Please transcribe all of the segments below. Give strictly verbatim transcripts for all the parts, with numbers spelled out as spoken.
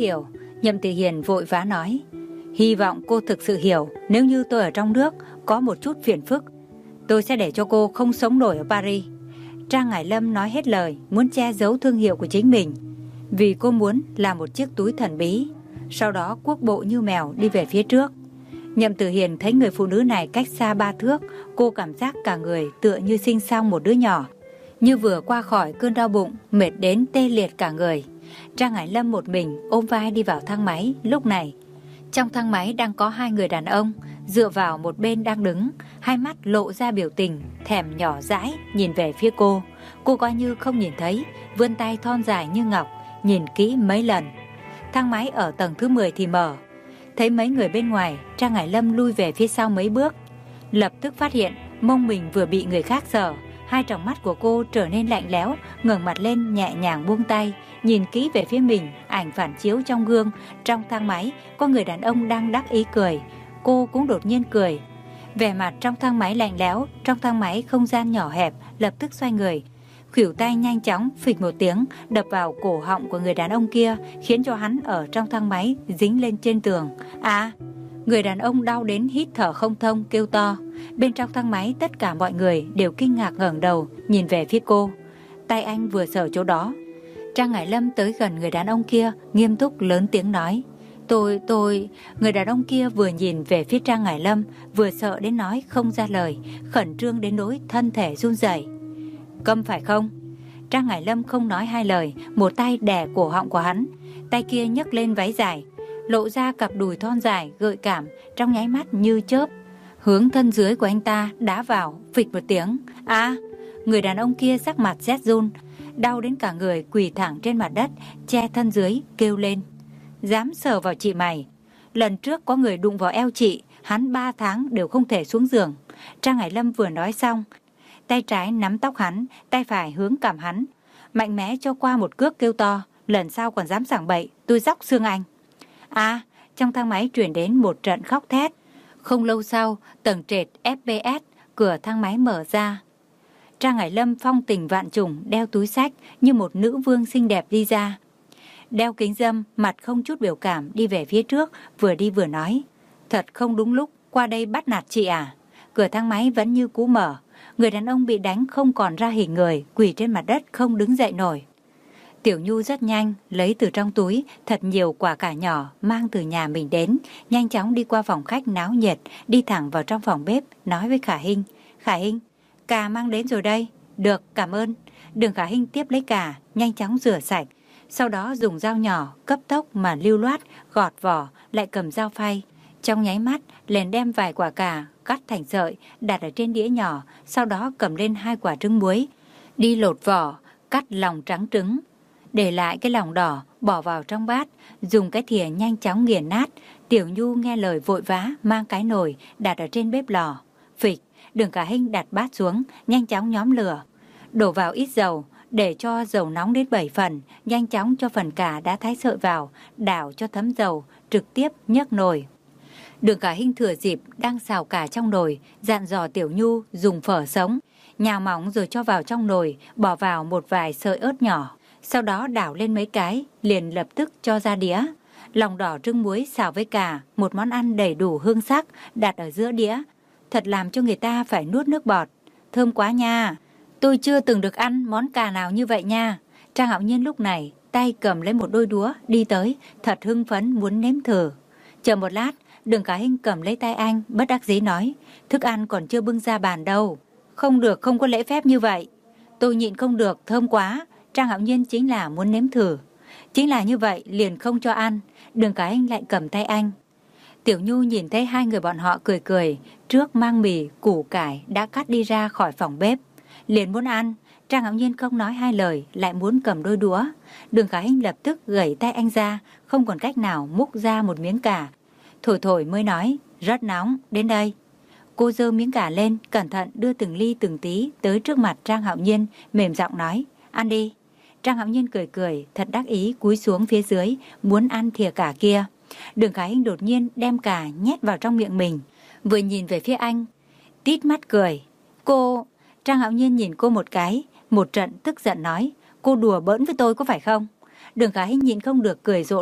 hiểu. Nhậm Tử Hiền vội vã nói, hy vọng cô thực sự hiểu, nếu như tôi ở trong nước có một chút phiền phức, tôi sẽ để cho cô không sống nổi ở Paris. Trang Ngải Lâm nói hết lời, muốn che giấu thương hiệu của chính mình, vì cô muốn làm một chiếc túi thần bí. Sau đó quốc bộ như mèo đi về phía trước. Nhậm Tử Hiền thấy người phụ nữ này cách xa ba thước, cô cảm giác cả người tựa như sinh xong một đứa nhỏ, như vừa qua khỏi cơn đau bụng, mệt đến tê liệt cả người. Trang Ngải Lâm một mình ôm vai đi vào thang máy. Lúc này trong thang máy đang có hai người đàn ông dựa vào một bên đang đứng, hai mắt lộ ra biểu tình thèm nhỏ dãi nhìn về phía cô. Cô coi như không nhìn thấy, vươn tay thon dài như ngọc nhìn kỹ mấy lần. Thang máy ở tầng thứ mười thì mở. Thấy mấy người bên ngoài, Trang Ngải Lâm lui về phía sau mấy bước, lập tức phát hiện mông mình vừa bị người khác sờ. Hai tròng mắt của cô trở nên lạnh lẽo, ngẩng mặt lên nhẹ nhàng buông tay, nhìn kỹ về phía mình. Ảnh phản chiếu trong gương trong thang máy có người đàn ông đang đắc ý cười. Cô cũng đột nhiên cười. Vẻ mặt trong thang máy lạnh lẽo. Trong thang máy không gian nhỏ hẹp, lập tức xoay người, khuỷu tay nhanh chóng phịch một tiếng đập vào cổ họng của người đàn ông kia, khiến cho hắn ở trong thang máy dính lên trên tường. À! Người đàn ông đau đến hít thở không thông, kêu to. Bên trong thang máy tất cả mọi người đều kinh ngạc ngẩng đầu nhìn về phía cô. Tay anh vừa sờ chỗ đó. Trang Ngải Lâm tới gần người đàn ông kia, nghiêm túc lớn tiếng nói, Tôi, tôi... Người đàn ông kia vừa nhìn về phía Trang Ngải Lâm, vừa sợ đến nói không ra lời, khẩn trương đến nỗi thân thể run rẩy. Câm phải không? Trang Ngải Lâm không nói hai lời, một tay đè cổ họng của hắn, tay kia nhấc lên váy dài, lộ ra cặp đùi thon dài gợi cảm, trong nháy mắt như chớp hướng thân dưới của anh ta đá vào, phịch một tiếng. À! Người đàn ông kia sắc mặt rét run, đau đến cả người quỳ thẳng trên mặt đất, che thân dưới, kêu lên, dám sờ vào chị mày? Lần trước có người đụng vào eo chị, hắn ba tháng đều không thể xuống giường. Trang Ngải Lâm vừa nói xong, tay trái nắm tóc hắn, tay phải hướng cằm hắn, mạnh mẽ cho qua một cước, kêu to, lần sau còn dám sảng bậy, tôi róc xương anh. À! Trong thang máy truyền đến một trận khóc thét. Không lâu sau, tầng trệt ép pê ét, cửa thang máy mở ra. Trang Ngải Lâm phong tình vạn trùng, đeo túi xách như một nữ vương xinh đẹp đi ra. Đeo kính râm, mặt không chút biểu cảm đi về phía trước, vừa đi vừa nói, thật không đúng lúc, qua đây bắt nạt chị à? Cửa thang máy vẫn như cũ mở. Người đàn ông bị đánh không còn ra hình người, quỳ trên mặt đất không đứng dậy nổi. Tiểu Nhu rất nhanh lấy từ trong túi thật nhiều quả cà nhỏ mang từ nhà mình đến, nhanh chóng đi qua phòng khách náo nhiệt, đi thẳng vào trong phòng bếp, nói với Khả Hinh, Khả Hinh, cà mang đến rồi đây. Được, cảm ơn. Đường Khả Hinh tiếp lấy cà, nhanh chóng rửa sạch, sau đó dùng dao nhỏ cấp tốc mà lưu loát gọt vỏ, lại cầm dao phay, trong nháy mắt liền đem vài quả cà cắt thành sợi đặt ở trên đĩa nhỏ, sau đó cầm lên hai quả trứng muối, đi lột vỏ, cắt lòng trắng trứng, để lại cái lòng đỏ, bỏ vào trong bát, dùng cái thìa nhanh chóng nghiền nát. Tiểu Nhu nghe lời vội vã mang cái nồi đặt ở trên bếp lò. Phịch, Đường Khả Hinh đặt bát xuống, nhanh chóng nhóm lửa, đổ vào ít dầu, để cho dầu nóng đến bảy phần, nhanh chóng cho phần cà đã thái sợi vào, đảo cho thấm dầu, trực tiếp nhấc nồi. Đường Khả Hinh thừa dịp đang xào cà trong nồi, dặn dò Tiểu Nhu dùng phở sống, nhào mỏng rồi cho vào trong nồi, bỏ vào một vài sợi ớt nhỏ, sau đó đảo lên mấy cái, liền lập tức cho ra đĩa. Lòng đỏ trứng muối xào với cà, một món ăn đầy đủ hương sắc, đặt ở giữa đĩa, thật làm cho người ta phải nuốt nước bọt. Thơm quá nha, tôi chưa từng được ăn món cà nào như vậy nha. Trang Hạo Nhiên lúc này tay cầm lấy một đôi đũa đi tới, thật hưng phấn muốn nếm thử. Chờ một lát, Đường Khả Hinh cầm lấy tay anh, bất đắc dĩ nói, thức ăn còn chưa bưng ra bàn đâu. Không được, không có lễ phép như vậy. Tôi nhịn không được, thơm quá. Trang Hạo Nhiên chính là muốn nếm thử. Chính là như vậy, liền không cho ăn. Đường Khả Hinh lại cầm tay anh. Tiểu Nhu nhìn thấy hai người bọn họ cười cười, trước mang mì, củ cải đã cắt đi ra khỏi phòng bếp, liền muốn ăn. Trang Hạo Nhiên không nói hai lời, lại muốn cầm đôi đũa. Đường Khả Hinh lập tức gẩy tay anh ra, không còn cách nào múc ra một miếng cà. Thổi thổi mới nói, rất nóng, đến đây. Cô giơ miếng cà lên, cẩn thận đưa từng ly từng tí tới trước mặt Trang Hạo Nhiên, mềm giọng nói, ăn đi. Trang Hạo Nhiên cười cười, thật đắc ý cúi xuống phía dưới, muốn ăn thìa cà kia. Đường Khả Hinh đột nhiên đem cà nhét vào trong miệng mình, vừa nhìn về phía anh, tít mắt cười. Cô... Trang Hạo Nhiên nhìn cô một cái, một trận tức giận nói, cô đùa bỡn với tôi có phải không? Đường Khả Hinh nhịn không được cười rộ lên,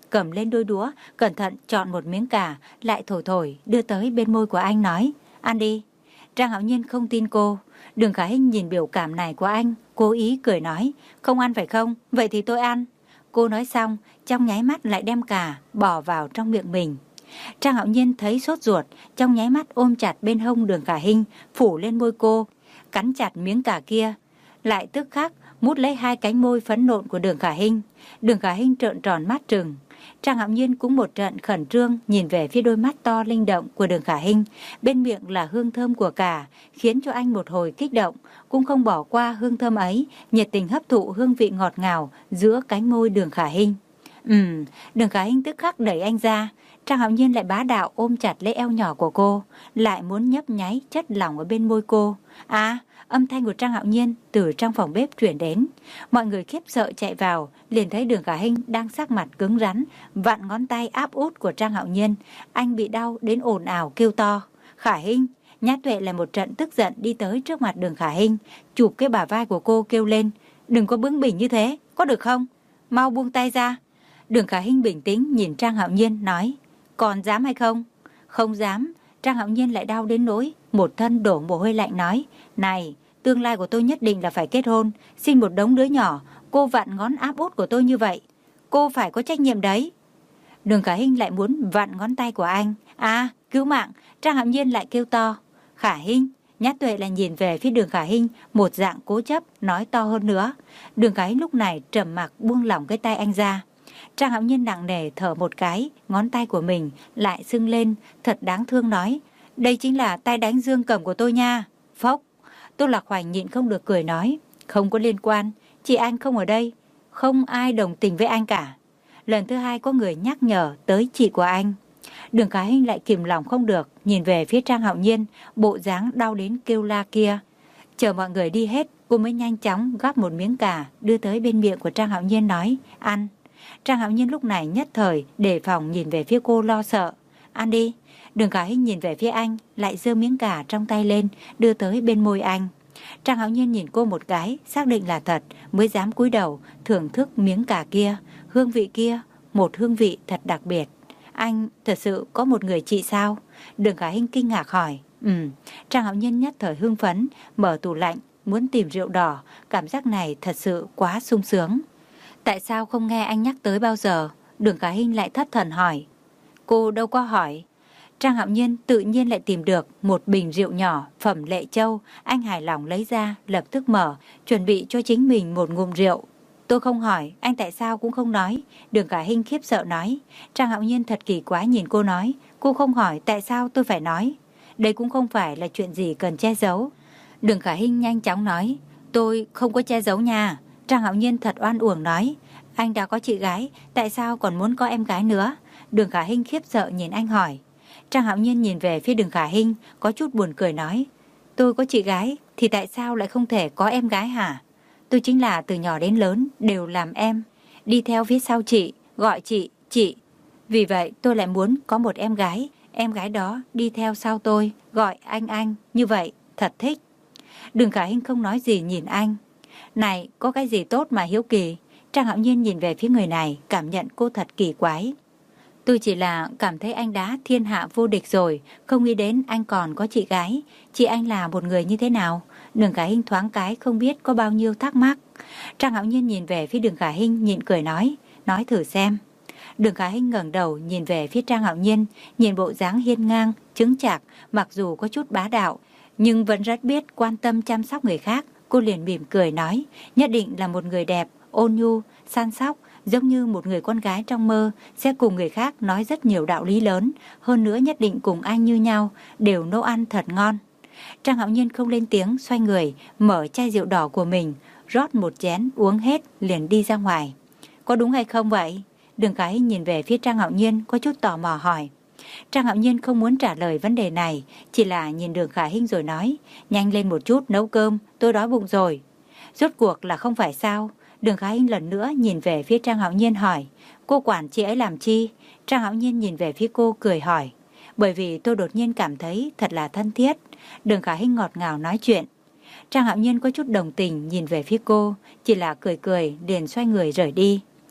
cầm lên đôi đũa, cẩn thận chọn một miếng cà, lại thổi thổi, đưa tới bên môi của anh nói, ăn đi. Trang Hạo Nhiên không tin cô. Đường Khả Hinh nhìn biểu cảm này của anh, cố ý cười nói, không ăn phải không? Vậy thì tôi ăn. Cô nói xong, trong nháy mắt lại đem cà bỏ vào trong miệng mình. Trang Hạo Nhiên thấy sốt ruột, trong nháy mắt ôm chặt bên hông Đường Khả Hinh, phủ lên môi cô, cắn chặt miếng cà kia, lại tức khắc mút lấy hai cánh môi phấn nộn của Đường Khả Hinh. Đường Khả Hinh trợn tròn mắt trừng. Trang Hạo Nhiên cũng một trận khẩn trương nhìn về phía đôi mắt to linh động của Đường Khả Hinh, bên miệng là hương thơm của cà, khiến cho anh một hồi kích động, cũng không bỏ qua hương thơm ấy, nhiệt tình hấp thụ hương vị ngọt ngào giữa cánh môi Đường Khả Hinh. Ừm, Đường Khả Hinh tức khắc đẩy anh ra. Trang Hạo Nhiên lại bá đạo ôm chặt lấy eo nhỏ của cô, lại muốn nhấp nháy chất lỏng ở bên môi cô. À, âm thanh của Trang Hạo Nhiên từ trong phòng bếp truyền đến. Mọi người khiếp sợ chạy vào, liền thấy Đường Khả Hinh đang sắc mặt cứng rắn, vặn ngón tay áp út của Trang Hạo Nhiên. Anh bị đau đến ồn ào kêu to. Khả Hinh! Nhã Tuệ là một trận tức giận đi tới trước mặt Đường Khả Hinh, chụp cái bả vai của cô kêu lên. Đừng có bướng bỉnh như thế, có được không? Mau buông tay ra. Đường Khả Hinh bình tĩnh nhìn Trang Hạo Nhiên nói, còn dám hay không? Không dám. Trang Hạo Nhiên lại đau đến nỗi một thân đổ mồ hôi lạnh nói, này, tương lai của tôi nhất định là phải kết hôn, sinh một đống đứa nhỏ, cô vặn ngón áp út của tôi như vậy, cô phải có trách nhiệm đấy. Đường Khả Hinh lại muốn vặn ngón tay của anh. À, cứu mạng! Trang Hạo Nhiên lại kêu to. Khả Hinh! Nhã Tuệ lại nhìn về phía Đường Khả Hinh, một dạng cố chấp, nói to hơn nữa. Đường Khả Hinh lúc này trầm mặc buông lỏng cái tay anh ra. Trang Hạo Nhiên nặng nề thở một cái, ngón tay của mình lại sưng lên, thật đáng thương nói, đây chính là tay đánh dương cầm của tôi nha. Phốc! Tô Lạc Hoành nhịn không được cười nói, không có liên quan, chị anh không ở đây, không ai đồng tình với anh cả. Lần thứ hai có người nhắc nhở tới chị của anh. Đường Khả Hinh lại kìm lòng không được, nhìn về phía Trang Hạo Nhiên, bộ dáng đau đến kêu la kia. Chờ mọi người đi hết, cô mới nhanh chóng gắp một miếng cà đưa tới bên miệng của Trang Hạo Nhiên nói, ăn. Trang Hạo Nhiên lúc này nhất thời đề phòng nhìn về phía cô lo sợ. Ăn đi. Đường Khả Hinh nhìn về phía anh, lại giơ miếng cà trong tay lên, đưa tới bên môi anh. Trang Hạo Nhiên nhìn cô một cái, xác định là thật, mới dám cúi đầu, thưởng thức miếng cà kia, hương vị kia, một hương vị thật đặc biệt. Anh thật sự có một người chị sao? Đường Khả Hinh kinh ngạc hỏi. Ừ, Trang Hạo Nhiên nhất thời hưng phấn, mở tủ lạnh, muốn tìm rượu đỏ, cảm giác này thật sự quá sung sướng. Tại sao không nghe anh nhắc tới bao giờ? Đường Khả Hinh lại thất thần hỏi. Cô đâu có hỏi. Trang Hạo Nhiên tự nhiên lại tìm được một bình rượu nhỏ phẩm Lệ Châu, anh hài lòng lấy ra, lập tức mở, chuẩn bị cho chính mình một ngụm rượu. Tôi không hỏi, anh tại sao cũng không nói. Đường Khả Hinh khiếp sợ nói. Trang Hạo Nhiên thật kỳ quái nhìn cô nói, cô không hỏi tại sao tôi phải nói. Đây cũng không phải là chuyện gì cần che giấu. Đường Khả Hinh nhanh chóng nói, tôi không có che giấu nha. Trang Hạo Nhiên thật oan uổng nói, anh đã có chị gái, tại sao còn muốn có em gái nữa? Đường Khả Hinh khiếp sợ nhìn anh hỏi. Trang Hạo Nhiên nhìn về phía Đường Khả Hinh, có chút buồn cười nói, tôi có chị gái, thì tại sao lại không thể có em gái hả? Tôi chính là từ nhỏ đến lớn, đều làm em, đi theo phía sau chị, gọi chị, chị. Vì vậy tôi lại muốn có một em gái, em gái đó đi theo sau tôi, gọi anh anh, như vậy, thật thích. Đường Khả Hinh không nói gì nhìn anh. Này, có cái gì tốt mà hiếu kỳ? Trang Hạo Nhiên nhìn về phía người này, cảm nhận cô thật kỳ quái. Tôi chỉ là cảm thấy anh đã thiên hạ vô địch rồi, không nghĩ đến anh còn có chị gái. Chị anh là một người như thế nào? Đường Khả Hinh thoáng cái không biết có bao nhiêu thắc mắc. Trang Hạo Nhiên nhìn về phía Đường Khả Hinh nhịn cười nói, nói thử xem. Đường Khả Hinh ngẩng đầu nhìn về phía Trang Hạo Nhiên, nhìn bộ dáng hiên ngang, chững chạc, mặc dù có chút bá đạo, nhưng vẫn rất biết quan tâm chăm sóc người khác. Cô liền mỉm cười nói, nhất định là một người đẹp, ôn nhu, săn sóc, giống như một người con gái trong mơ, sẽ cùng người khác nói rất nhiều đạo lý lớn, hơn nữa nhất định cùng anh như nhau, đều nấu ăn thật ngon. Trang Hạo Nhiên không lên tiếng, xoay người, mở chai rượu đỏ của mình, rót một chén, uống hết, liền đi ra ngoài. Có đúng hay không vậy? Đường Khả Hinh nhìn về phía Trang Hạo Nhiên, có chút tò mò hỏi. Trang Hạo Nhiên không muốn trả lời vấn đề này, chỉ là nhìn Đường Khả Hinh rồi nói, nhanh lên một chút nấu cơm, tôi đói bụng rồi. Rốt cuộc là không phải sao? Đường Khả Hinh lần nữa nhìn về phía Trang Hạo Nhiên hỏi, cô quản chị ấy làm chi? Trang Hạo Nhiên nhìn về phía cô cười hỏi, bởi vì tôi đột nhiên cảm thấy thật là thân thiết. Đường Khả Hinh ngọt ngào nói chuyện. Trang Hạo Nhiên có chút đồng tình nhìn về phía cô, chỉ là cười cười liền xoay người rời đi.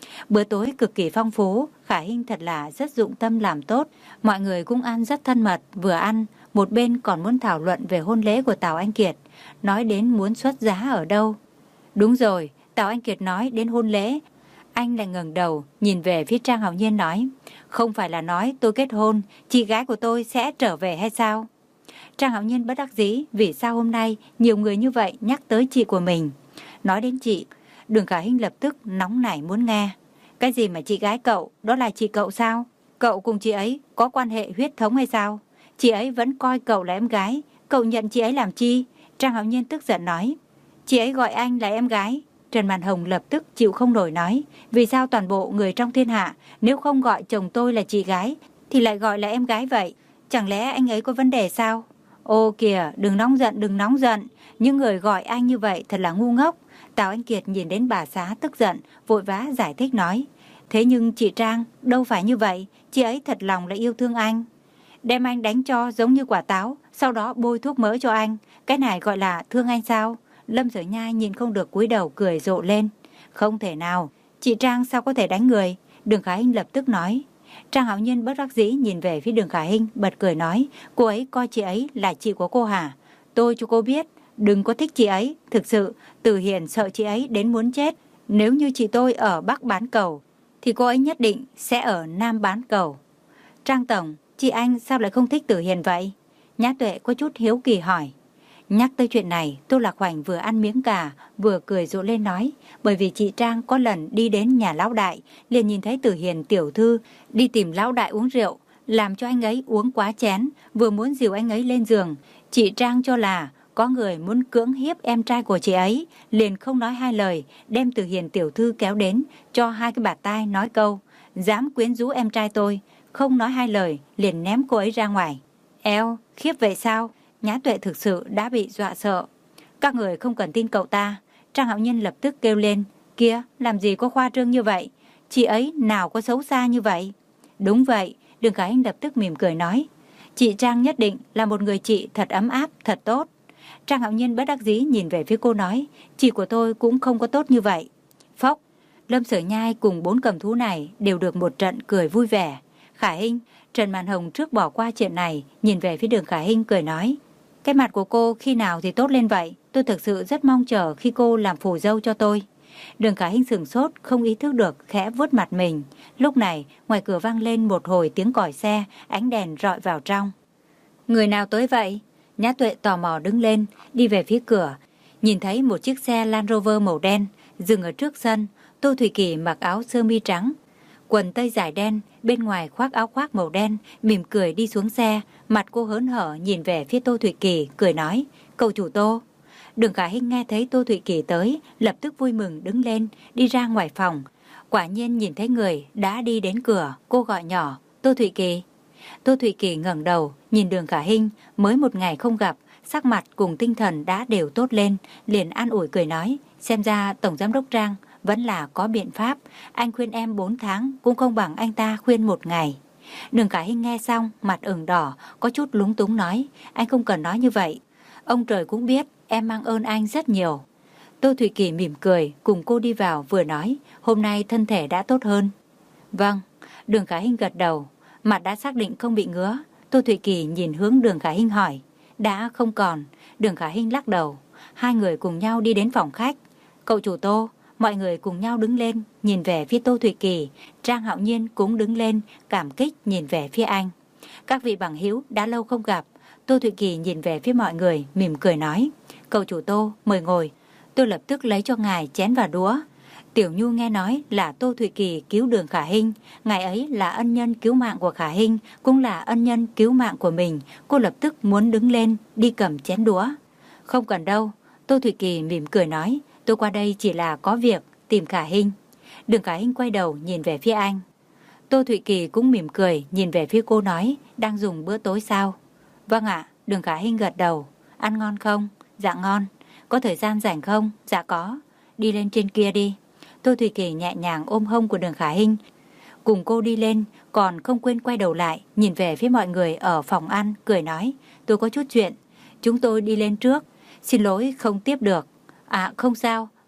Bữa tối cực kỳ phong phú, Khả Hinh thật là rất dụng tâm làm tốt. Mọi người cũng ăn rất thân mật, vừa ăn, một bên còn muốn thảo luận về hôn lễ của Tào Anh Kiệt, nói đến muốn xuất giá ở đâu. Đúng rồi, Tào Anh Kiệt nói đến hôn lễ, anh lại ngẩng đầu, nhìn về phía Trang Hạo Nhiên nói, không phải là nói tôi kết hôn, chị gái của tôi sẽ trở về hay sao? Trang Hạo Nhiên bất đắc dĩ, vì sao hôm nay nhiều người như vậy nhắc tới chị của mình. Nói đến chị, Đường Khả Hinh lập tức nóng nảy muốn nghe. Cái gì mà chị gái cậu, đó là chị cậu sao? Cậu cùng chị ấy có quan hệ huyết thống hay sao? Chị ấy vẫn coi cậu là em gái, cậu nhận chị ấy làm chi? Trang Hạo Nhiên tức giận nói. Chị ấy gọi anh là em gái. Trần Màn Hồng lập tức chịu không nổi nói, vì sao toàn bộ người trong thiên hạ nếu không gọi chồng tôi là chị gái thì lại gọi là em gái vậy? Chẳng lẽ anh ấy có vấn đề sao? Ô kìa, đừng nóng giận, đừng nóng giận. Những người gọi anh như vậy thật là ngu ngốc. Tào Anh Kiệt nhìn đến bà xã tức giận, vội vã giải thích nói. Thế nhưng chị Trang, đâu phải như vậy. Chị ấy thật lòng là yêu thương anh. Đem anh đánh cho giống như quả táo, sau đó bôi thuốc mỡ cho anh. Cái này gọi là thương anh sao? Lâm Sở Nhai nhìn không được cúi đầu cười rộ lên. Không thể nào, chị Trang sao có thể đánh người? Đường Khả Hinh lập tức nói. Trang Hạo Nhiên bất đắc dĩ nhìn về phía Đường Khả Hinh, bật cười nói, cô ấy coi chị ấy là chị của cô hả? Tôi cho cô biết, đừng có thích chị ấy. Thực sự, Từ Hiền sợ chị ấy đến muốn chết. Nếu như chị tôi ở Bắc bán cầu, thì cô ấy nhất định sẽ ở Nam bán cầu. Trang Tổng, chị anh sao lại không thích Từ Hiền vậy? Nhã Tuệ có chút hiếu kỳ hỏi. Nhắc tới chuyện này, Tô Lạc Hoành vừa ăn miếng cà, vừa cười rộ lên nói, bởi vì chị Trang có lần đi đến nhà lão đại, liền nhìn thấy Từ Hiền tiểu thư đi tìm lão đại uống rượu, làm cho anh ấy uống quá chén, vừa muốn dìu anh ấy lên giường. Chị Trang cho là có người muốn cưỡng hiếp em trai của chị ấy, liền không nói hai lời, đem Từ Hiền tiểu thư kéo đến, cho hai cái bạt tai nói câu, dám quyến rũ em trai tôi, không nói hai lời, liền ném cô ấy ra ngoài. Eo, khiếp vậy sao? Nhã Tuệ thực sự đã bị dọa sợ. Các người không cần tin cậu ta. Trang Hạo Nhiên lập tức kêu lên, kia, làm gì có khoa trương như vậy? Chị ấy nào có xấu xa như vậy? Đúng vậy, Đường Khả Hinh lập tức mỉm cười nói, chị Trang nhất định là một người chị thật ấm áp, thật tốt. Trang Hạo Nhiên bất đắc dĩ nhìn về phía cô nói, chị của tôi cũng không có tốt như vậy. Phốc, Lâm Sở Nhai cùng bốn cầm thú này đều được một trận cười vui vẻ. Khả Hinh, Trần Màn Hồng trước bỏ qua chuyện này, nhìn về phía Đường Khả Hinh cười nói, cái mặt của cô khi nào thì tốt lên vậy? Tôi thực sự rất mong chờ khi cô làm phù dâu cho tôi. Đường Khả Hinh sửng sốt, không ý thức được, khẽ vuốt mặt mình. Lúc này, ngoài cửa vang lên một hồi tiếng còi xe, ánh đèn rọi vào trong. Người nào tới vậy? Nhã Tuệ tò mò đứng lên, đi về phía cửa. Nhìn thấy một chiếc xe Land Rover màu đen, dừng ở trước sân. Tô Thủy Kỳ mặc áo sơ mi trắng, quần tây dài đen, bên ngoài khoác áo khoác màu đen, mỉm cười đi xuống xe, mặt cô hớn hở nhìn về phía Tô Thủy Kỳ, cười nói, cậu chủ Tô. Đường Khả Hinh nghe thấy Tô Thủy Kỳ tới, lập tức vui mừng đứng lên, đi ra ngoài phòng. Quả nhiên nhìn thấy người đã đi đến cửa, cô gọi nhỏ, Tô Thủy Kỳ. Tô Thủy Kỳ ngẩng đầu, nhìn Đường Khả Hinh, mới một ngày không gặp, sắc mặt cùng tinh thần đã đều tốt lên, liền an ủi cười nói, xem ra Tổng Giám đốc Trang vẫn là có biện pháp, anh khuyên em bốn tháng cũng không bằng anh ta khuyên một ngày. Đường Khả Hinh nghe xong, mặt ửng đỏ, có chút lúng túng nói, anh không cần nói như vậy. Ông trời cũng biết, em mang ơn anh rất nhiều. Tô Thủy Kỳ mỉm cười, cùng cô đi vào vừa nói, hôm nay thân thể đã tốt hơn. Vâng, Đường Khả Hinh gật đầu, mặt đã xác định không bị ngứa. Tô Thủy Kỳ nhìn hướng Đường Khả Hinh hỏi, đã không còn. Đường Khả Hinh lắc đầu. Hai người cùng nhau đi đến phòng khách. Cậu chủ Tô. Mọi người cùng nhau đứng lên, nhìn về phía Tô Thủy Kỳ. Trang Hạo Nhiên cũng đứng lên, cảm kích nhìn về phía anh. Các vị bằng hữu đã lâu không gặp. Tô Thủy Kỳ nhìn về phía mọi người, mỉm cười nói, cậu chủ Tô, mời ngồi. Tôi lập tức lấy cho ngài chén và đũa. Tiểu Nhu nghe nói là Tô Thủy Kỳ cứu Đường Khả Hinh, ngài ấy là ân nhân cứu mạng của Khả Hinh, cũng là ân nhân cứu mạng của mình. Cô lập tức muốn đứng lên, đi cầm chén đũa. Không cần đâu. Tô Thủy Kỳ mỉm cười nói, tôi qua đây chỉ là có việc, tìm Khả Hinh. Đường Khả Hinh quay đầu nhìn về phía anh. Tô Thủy Kỳ cũng mỉm cười, nhìn về phía cô nói, đang dùng bữa tối sao? Vâng ạ. Đường Khả Hinh gật đầu. Ăn ngon không? Dạ ngon. Có thời gian rảnh không? Dạ có. Đi lên trên kia đi. Tô Thủy Kỳ nhẹ nhàng ôm hông của Đường Khả Hinh, cùng cô đi lên, còn không quên quay đầu lại, nhìn về phía mọi người ở phòng ăn, cười nói, tôi có chút chuyện, chúng tôi đi lên trước, xin lỗi không tiếp được. À không sao, mọi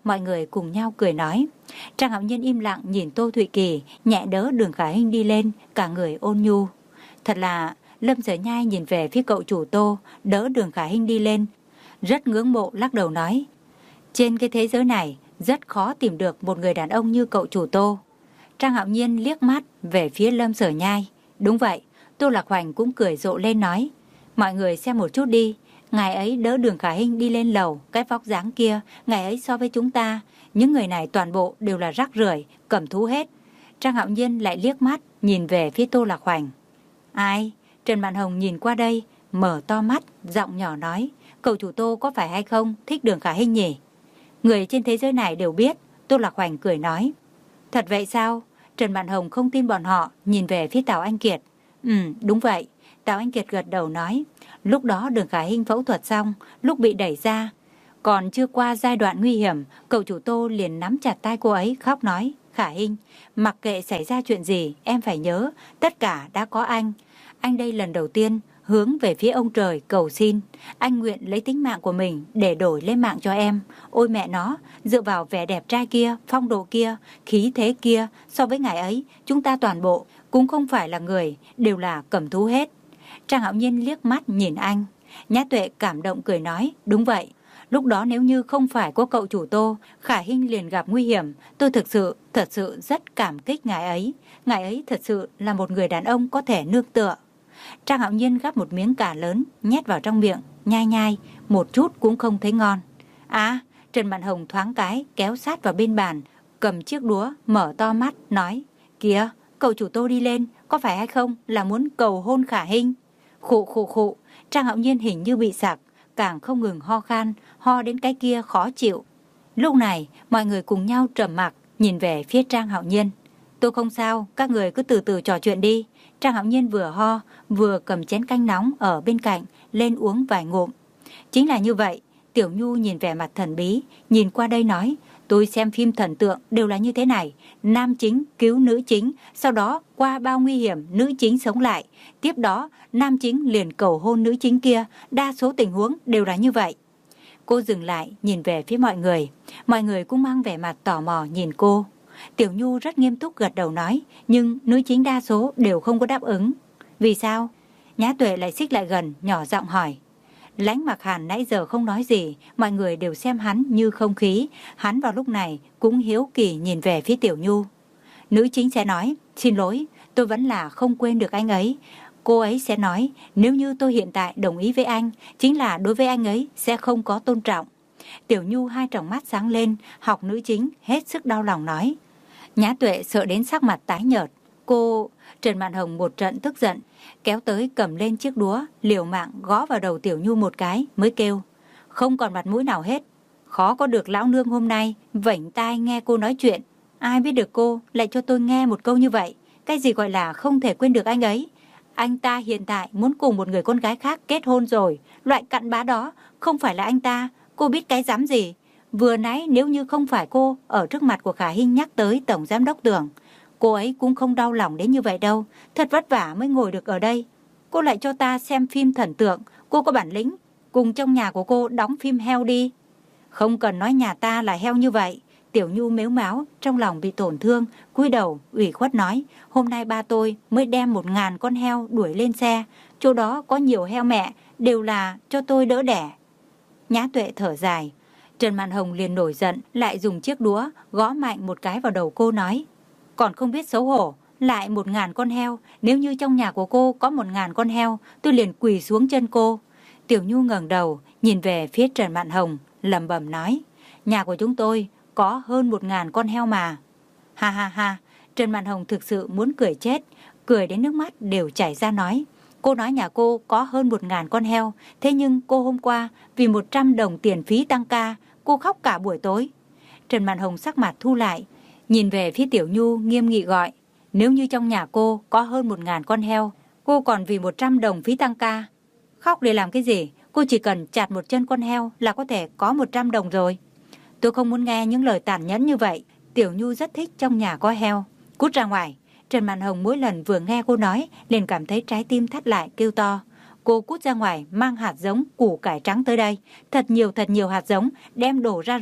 Mọi người cùng nhau cười nói. Trang Hạo Nhiên im lặng nhìn Tô Thụy Kỳ nhẹ đỡ Đường Khả Hinh đi lên, cả người ôn nhu. Thật là... Lâm Sở Nhai nhìn về phía cậu chủ Tô, đỡ Đường Khả Hinh đi lên, rất ngưỡng mộ lắc đầu nói. Trên cái thế giới này rất khó tìm được một người đàn ông như cậu chủ Tô. Trang Hạo Nhiên liếc mắt về phía Lâm Sở Nhai. Đúng vậy, Tô Lạc Hoành cũng cười rộ lên nói. Mọi người xem một chút đi, ngài ấy đỡ Đường Khả Hinh đi lên lầu, cái vóc dáng kia, ngài ấy so với chúng ta, những người này toàn bộ đều là rác rưởi, cẩm thú hết. Trang Hạo Nhiên lại liếc mắt nhìn về phía Tô Lạc Hoành. Ai? Trần Mạn Hồng nhìn qua đây, mở to mắt, giọng nhỏ nói. Cậu chủ Tô có phải hay không thích Đường Khả Hinh nhỉ? Người trên thế giới này đều biết. Tô Lạc Hoành cười nói. Thật vậy sao? Trần Mạn Hồng không tin bọn họ, nhìn về phía Tào Anh Kiệt. Ừ, đúng vậy. Tào Anh Kiệt gật đầu nói. Lúc đó Đường Khả Hinh phẫu thuật xong, lúc bị đẩy ra, còn chưa qua giai đoạn nguy hiểm, cậu chủ Tô liền nắm chặt tay cô ấy khóc nói. Khả Hinh, mặc kệ xảy ra chuyện gì, em phải nhớ, tất cả đã có anh. Anh đây lần đầu tiên hướng về phía ông trời cầu xin. Anh nguyện lấy tính mạng của mình để đổi lấy mạng cho em. Ôi mẹ nó, dựa vào vẻ đẹp trai kia, phong độ kia, khí thế kia, so với ngài ấy, chúng ta toàn bộ cũng không phải là người, đều là cầm thú hết. Trang Hạo Nhiên liếc mắt nhìn anh. Nhã Tuệ cảm động cười nói, đúng vậy. Lúc đó nếu như không phải có cậu chủ Tô, Khả Hinh liền gặp nguy hiểm. Tôi thực sự, thật sự rất cảm kích ngài ấy. Ngài ấy thật sự là một người đàn ông có thể nương tựa. Trang Hạo Nhiên gắp một miếng cà lớn, nhét vào trong miệng, nhai nhai, một chút cũng không thấy ngon. À, Trần Mạn Hồng thoáng cái, kéo sát vào bên bàn, cầm chiếc đũa, mở to mắt, nói, kìa, cậu chủ Tô đi lên, có phải hay không là muốn cầu hôn Khả Hinh? Khụ khụ khụ, Trang Hạo Nhiên hình như bị sặc, càng không ngừng ho khan, ho đến cái kia khó chịu. Lúc này, mọi người cùng nhau trầm mặc, nhìn về phía Trang Hạo Nhiên. Tôi không sao, các người cứ từ từ trò chuyện đi. Trang Hạo Nhiên vừa ho, vừa cầm chén canh nóng ở bên cạnh, lên uống vài ngụm. Chính là như vậy, Tiểu Nhu nhìn vẻ mặt thần bí, nhìn qua đây nói, tôi xem phim thần tượng đều là như thế này, nam chính cứu nữ chính, sau đó qua bao nguy hiểm nữ chính sống lại, tiếp đó nam chính liền cầu hôn nữ chính kia, đa số tình huống đều là như vậy. Cô dừng lại, nhìn về phía mọi người, mọi người cũng mang vẻ mặt tò mò nhìn cô. Tiểu Nhu rất nghiêm túc gật đầu nói, nhưng nữ chính đa số đều không có đáp ứng. Vì sao? Nhã Tuệ lại xích lại gần, nhỏ giọng hỏi. Lãnh Mặc Hàn nãy giờ không nói gì, mọi người đều xem hắn như không khí. Hắn vào lúc này cũng hiếu kỳ nhìn về phía Tiểu Nhu. Nữ chính sẽ nói, xin lỗi, tôi vẫn là không quên được anh ấy. Cô ấy sẽ nói, nếu như tôi hiện tại đồng ý với anh, chính là đối với anh ấy sẽ không có tôn trọng. Tiểu Nhu hai tròng mắt sáng lên, học nữ chính hết sức đau lòng nói. Nhã Tuệ sợ đến sắc mặt tái nhợt. Cô... Trần Mạn Hồng một trận tức giận, kéo tới cầm lên chiếc đũa, liều mạng gõ vào đầu Tiểu Nhu một cái, mới kêu. Không còn mặt mũi nào hết. Khó có được lão nương hôm nay, vảnh tai nghe cô nói chuyện. Ai biết được cô lại cho tôi nghe một câu như vậy. Cái gì gọi là không thể quên được anh ấy. Anh ta hiện tại muốn cùng một người con gái khác kết hôn rồi. Loại cặn bã đó không phải là anh ta. Cô biết cái dám gì. Vừa nãy nếu như không phải cô ở trước mặt của Khả Hinh nhắc tới Tổng Giám Đốc Tưởng, cô ấy cũng không đau lòng đến như vậy đâu. Thật vất vả mới ngồi được ở đây. Cô lại cho ta xem phim thần tượng. Cô có bản lĩnh, cùng trong nhà của cô đóng phim heo đi. Không cần nói nhà ta là heo như vậy. Tiểu Nhu mếu máo, trong lòng bị tổn thương, cúi đầu, ủy khuất nói. Hôm nay ba tôi mới đem một ngàn con heo đuổi lên xe. Chỗ đó có nhiều heo mẹ, đều là cho tôi đỡ đẻ. Nhã Tuệ thở dài. Trần Mạn Hồng liền nổi giận, lại dùng chiếc đũa gõ mạnh một cái vào đầu cô nói. Còn không biết xấu hổ, lại một ngàn con heo. Nếu như trong nhà của cô có một ngàn con heo, tôi liền quỳ xuống chân cô. Tiểu Nhu ngẩng đầu, nhìn về phía Trần Mạn Hồng, lẩm bẩm nói. Nhà của chúng tôi có hơn một ngàn con heo mà. Ha ha ha, Trần Mạn Hồng thực sự muốn cười chết, cười đến nước mắt đều chảy ra nói. Cô nói nhà cô có hơn một ngàn con heo, thế nhưng cô hôm qua vì một trăm đồng tiền phí tăng ca, cô khóc cả buổi tối. Trần Mạn Hồng sắc mặt thu lại, nhìn về phía Tiểu Nhu nghiêm nghị gọi. Nếu như trong nhà cô có hơn một ngàn con heo, cô còn vì một trăm đồng phí tăng ca. Khóc để làm cái gì? Cô chỉ cần chặt một chân con heo là có thể có một trăm đồng rồi. Tôi không muốn nghe những lời tàn nhẫn như vậy. Tiểu Nhu rất thích trong nhà có heo. Cút ra ngoài. Trần Mạn Hồng mỗi lần vừa nghe cô nói, liền cảm thấy trái tim thắt lại kêu to. Cô cút ra ngoài mang hạt giống củ cải trắng tới đây. Thật nhiều thật nhiều hạt giống, đem đổ ra ruộng,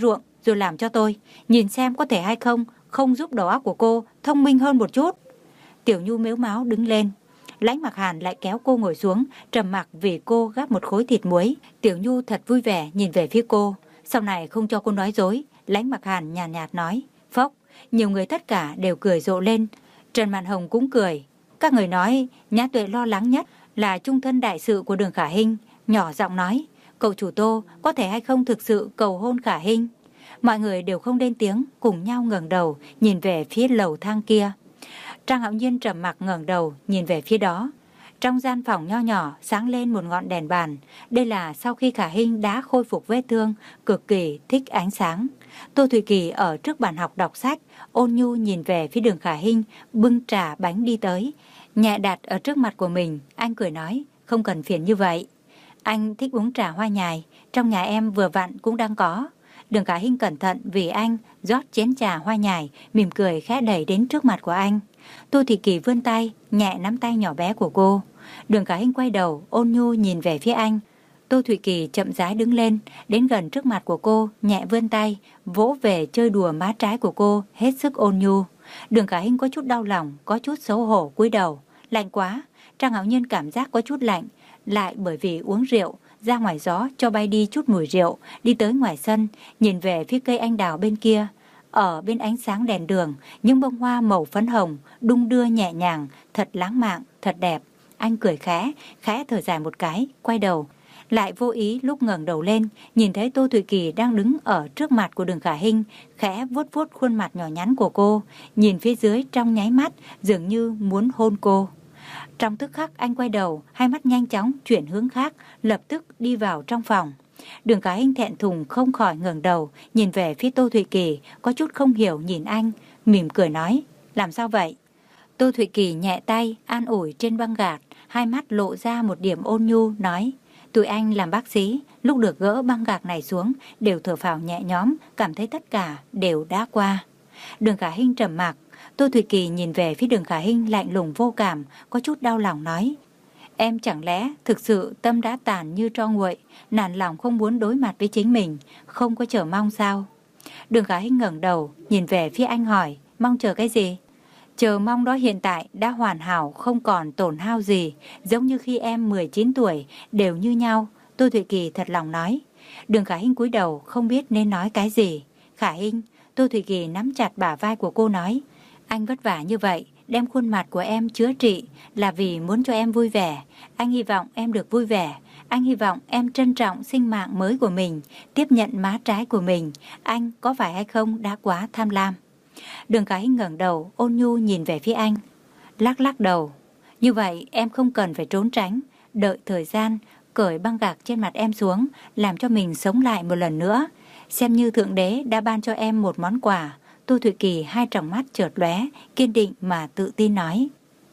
rồi làm cho tôi. Nhìn xem có thể hay không, không giúp đầu óc của cô thông minh hơn một chút. Tiểu Nhu mếu máo đứng lên. Lãnh Mặc Hàn lại kéo cô ngồi xuống, trầm mặc vì cô gắp một khối thịt muối. Tiểu Nhu thật vui vẻ nhìn về phía cô. Sau này không cho cô nói dối. Lãnh Mặc Hàn nhàn nhạt, nhạt nói. Phốc, nhiều người tất cả đều cười rộ lên. Trần Mạn Hồng cũng cười. Các người nói, Nhã Tuệ lo lắng nhất là trung thân đại sự của Đường Khả Hinh. Nhỏ giọng nói, cậu chủ Tô có thể hay không thực sự cầu hôn Khả Hinh. Mọi người đều không lên tiếng, cùng nhau ngẩng đầu nhìn về phía lầu thang kia. Trang Hạo Nhiên trầm mặc ngẩng đầu nhìn về phía đó. Trong gian phòng nho nhỏ sáng lên một ngọn đèn bàn. Đây là sau khi Khả Hinh đã khôi phục vết thương, cực kỳ thích ánh sáng. Tô Thụy Kỳ ở trước bàn học đọc sách, ôn nhu nhìn về phía Đường Khả Hinh, bưng trà bánh đi tới, nhẹ đặt ở trước mặt của mình. Anh cười nói, không cần phiền như vậy. Anh thích uống trà hoa nhài, trong nhà em vừa vặn cũng đang có. Đường Khả Hinh cẩn thận vì anh rót chén trà hoa nhài, mỉm cười khẽ đẩy đến trước mặt của anh. Tô Thị Kỳ vươn tay, nhẹ nắm tay nhỏ bé của cô. Đường Khả Hinh quay đầu, ôn nhu nhìn về phía anh. Tô Thụy Kỳ chậm rãi đứng lên, đến gần trước mặt của cô, nhẹ vươn tay, vỗ về chơi đùa má trái của cô, hết sức ôn nhu. Đường Khả Hinh có chút đau lòng, có chút xấu hổ cúi đầu. Lạnh quá, Trang Hạo Nhiên cảm giác có chút lạnh, lại bởi vì uống rượu, ra ngoài gió cho bay đi chút mùi rượu, đi tới ngoài sân, nhìn về phía cây anh đào bên kia. Ở bên ánh sáng đèn đường, những bông hoa màu phấn hồng đung đưa nhẹ nhàng, thật lãng mạn, thật đẹp. Anh cười khẽ, khẽ thở dài một cái, quay đầu. Lại vô ý lúc ngẩng đầu lên, nhìn thấy Tô Thụy Kỳ đang đứng ở trước mặt của Đường Khả Hinh, khẽ vuốt vuốt khuôn mặt nhỏ nhắn của cô, nhìn phía dưới trong nháy mắt, dường như muốn hôn cô. Trong tức khắc anh quay đầu, hai mắt nhanh chóng chuyển hướng khác, lập tức đi vào trong phòng. Đường Khả Hinh thẹn thùng không khỏi ngẩng đầu, nhìn về phía Tô Thụy Kỳ, có chút không hiểu nhìn anh, mỉm cười nói, làm sao vậy? Tô Thụy Kỳ nhẹ tay, an ủi trên băng gạc, hai mắt lộ ra một điểm ôn nhu, nói, tụi anh làm bác sĩ, lúc được gỡ băng gạc này xuống, đều thở phào nhẹ nhõm, cảm thấy tất cả đều đã qua. Đường Khả Hinh trầm mặc. Tô Thụy Kỳ nhìn về phía Đường Khả Hinh lạnh lùng vô cảm, có chút đau lòng nói, em chẳng lẽ thực sự tâm đã tàn như tro nguội, nản lòng không muốn đối mặt với chính mình, không có chờ mong sao? Đường Khả Hinh ngẩng đầu, nhìn về phía anh hỏi, mong chờ cái gì? Chờ mong đó hiện tại đã hoàn hảo, không còn tổn hao gì, giống như khi em mười chín tuổi, đều như nhau. Tô Thụy Kỳ thật lòng nói. Đường Khả Hinh cúi đầu, không biết nên nói cái gì. Khả Hinh, Tô Thụy Kỳ nắm chặt bả vai của cô nói, anh vất vả như vậy, đem khuôn mặt của em chữa trị là vì muốn cho em vui vẻ. Anh hy vọng em được vui vẻ. Anh hy vọng em trân trọng sinh mạng mới của mình, tiếp nhận má trái của mình. Anh có phải hay không đã quá tham lam? Đường Khả Hinh ngẩng đầu, ôn nhu nhìn về phía anh, lắc lắc đầu. Như vậy em không cần phải trốn tránh, đợi thời gian, cởi băng gạc trên mặt em xuống, làm cho mình sống lại một lần nữa. Xem như Thượng Đế đã ban cho em một món quà. Tô Thụy Kỳ hai tròng mắt chợt lóe, kiên định mà tự tin nói.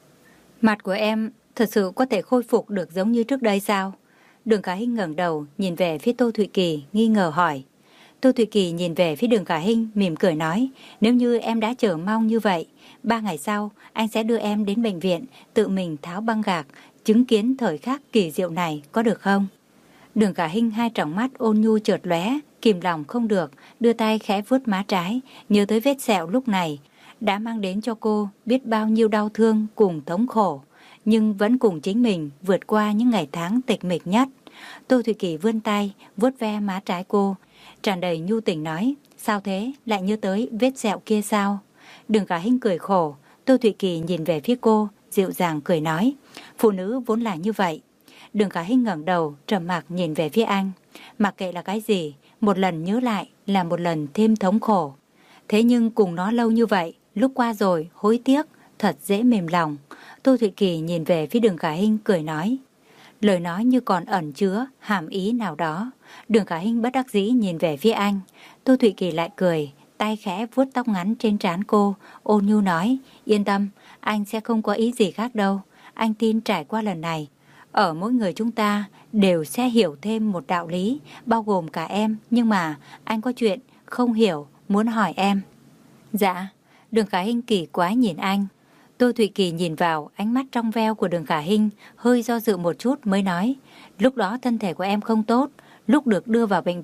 Mặt của em thật sự có thể khôi phục được giống như trước đây sao? Đường Khả Hinh ngẩng đầu, nhìn về phía Tô Thụy Kỳ, nghi ngờ hỏi. Tô Thụy Kỳ nhìn về phía Đường Khả Hinh, mỉm cười nói, nếu như em đã chờ mong như vậy, ba ngày sau, anh sẽ đưa em đến bệnh viện, tự mình tháo băng gạc, chứng kiến thời khắc kỳ diệu này, có được không? Đường Khả Hinh hai tròng mắt ôn nhu chợt lóe, kìm lòng không được, đưa tay khẽ vuốt má trái, nhớ tới vết sẹo lúc này, đã mang đến cho cô biết bao nhiêu đau thương cùng thống khổ, nhưng vẫn cùng chính mình vượt qua những ngày tháng tịch mịch nhất. Tô Thụy Kỳ vươn tay, vuốt ve má trái cô, tràn đầy nhu tình nói, sao thế, lại nhớ tới vết sẹo kia sao? Đường Khả Hinh cười khổ. Tô Thụy Kỳ nhìn về phía cô, dịu dàng cười nói, phụ nữ vốn là như vậy. Đường Khả Hinh ngẩng đầu, trầm mặc nhìn về phía anh. Mặc kệ là cái gì, một lần nhớ lại là một lần thêm thống khổ. Thế nhưng cùng nó lâu như vậy, lúc qua rồi, hối tiếc, thật dễ mềm lòng. Tô Thụy Kỳ nhìn về phía Đường Khả Hinh cười nói. Lời nói như còn ẩn chứa hàm ý nào đó. Đường Khả Hinh bất đắc dĩ nhìn về phía anh. Tô Thụy Kỳ lại cười, tay khẽ vuốt tóc ngắn trên trán cô, ôn nhu nói, yên tâm, anh sẽ không có ý gì khác đâu. Anh tin trải qua lần này, ở mỗi người chúng ta đều sẽ hiểu thêm một đạo lý, bao gồm cả em, nhưng mà anh có chuyện không hiểu, muốn hỏi em. Dạ. Đường Khả Hinh kỳ quái nhìn anh. Tô Thụy Kỳ nhìn vào ánh mắt trong veo của Đường Khả Hinh, hơi do dự một chút mới nói, lúc đó thân thể của em không tốt, lúc được đưa vào bệnh viện,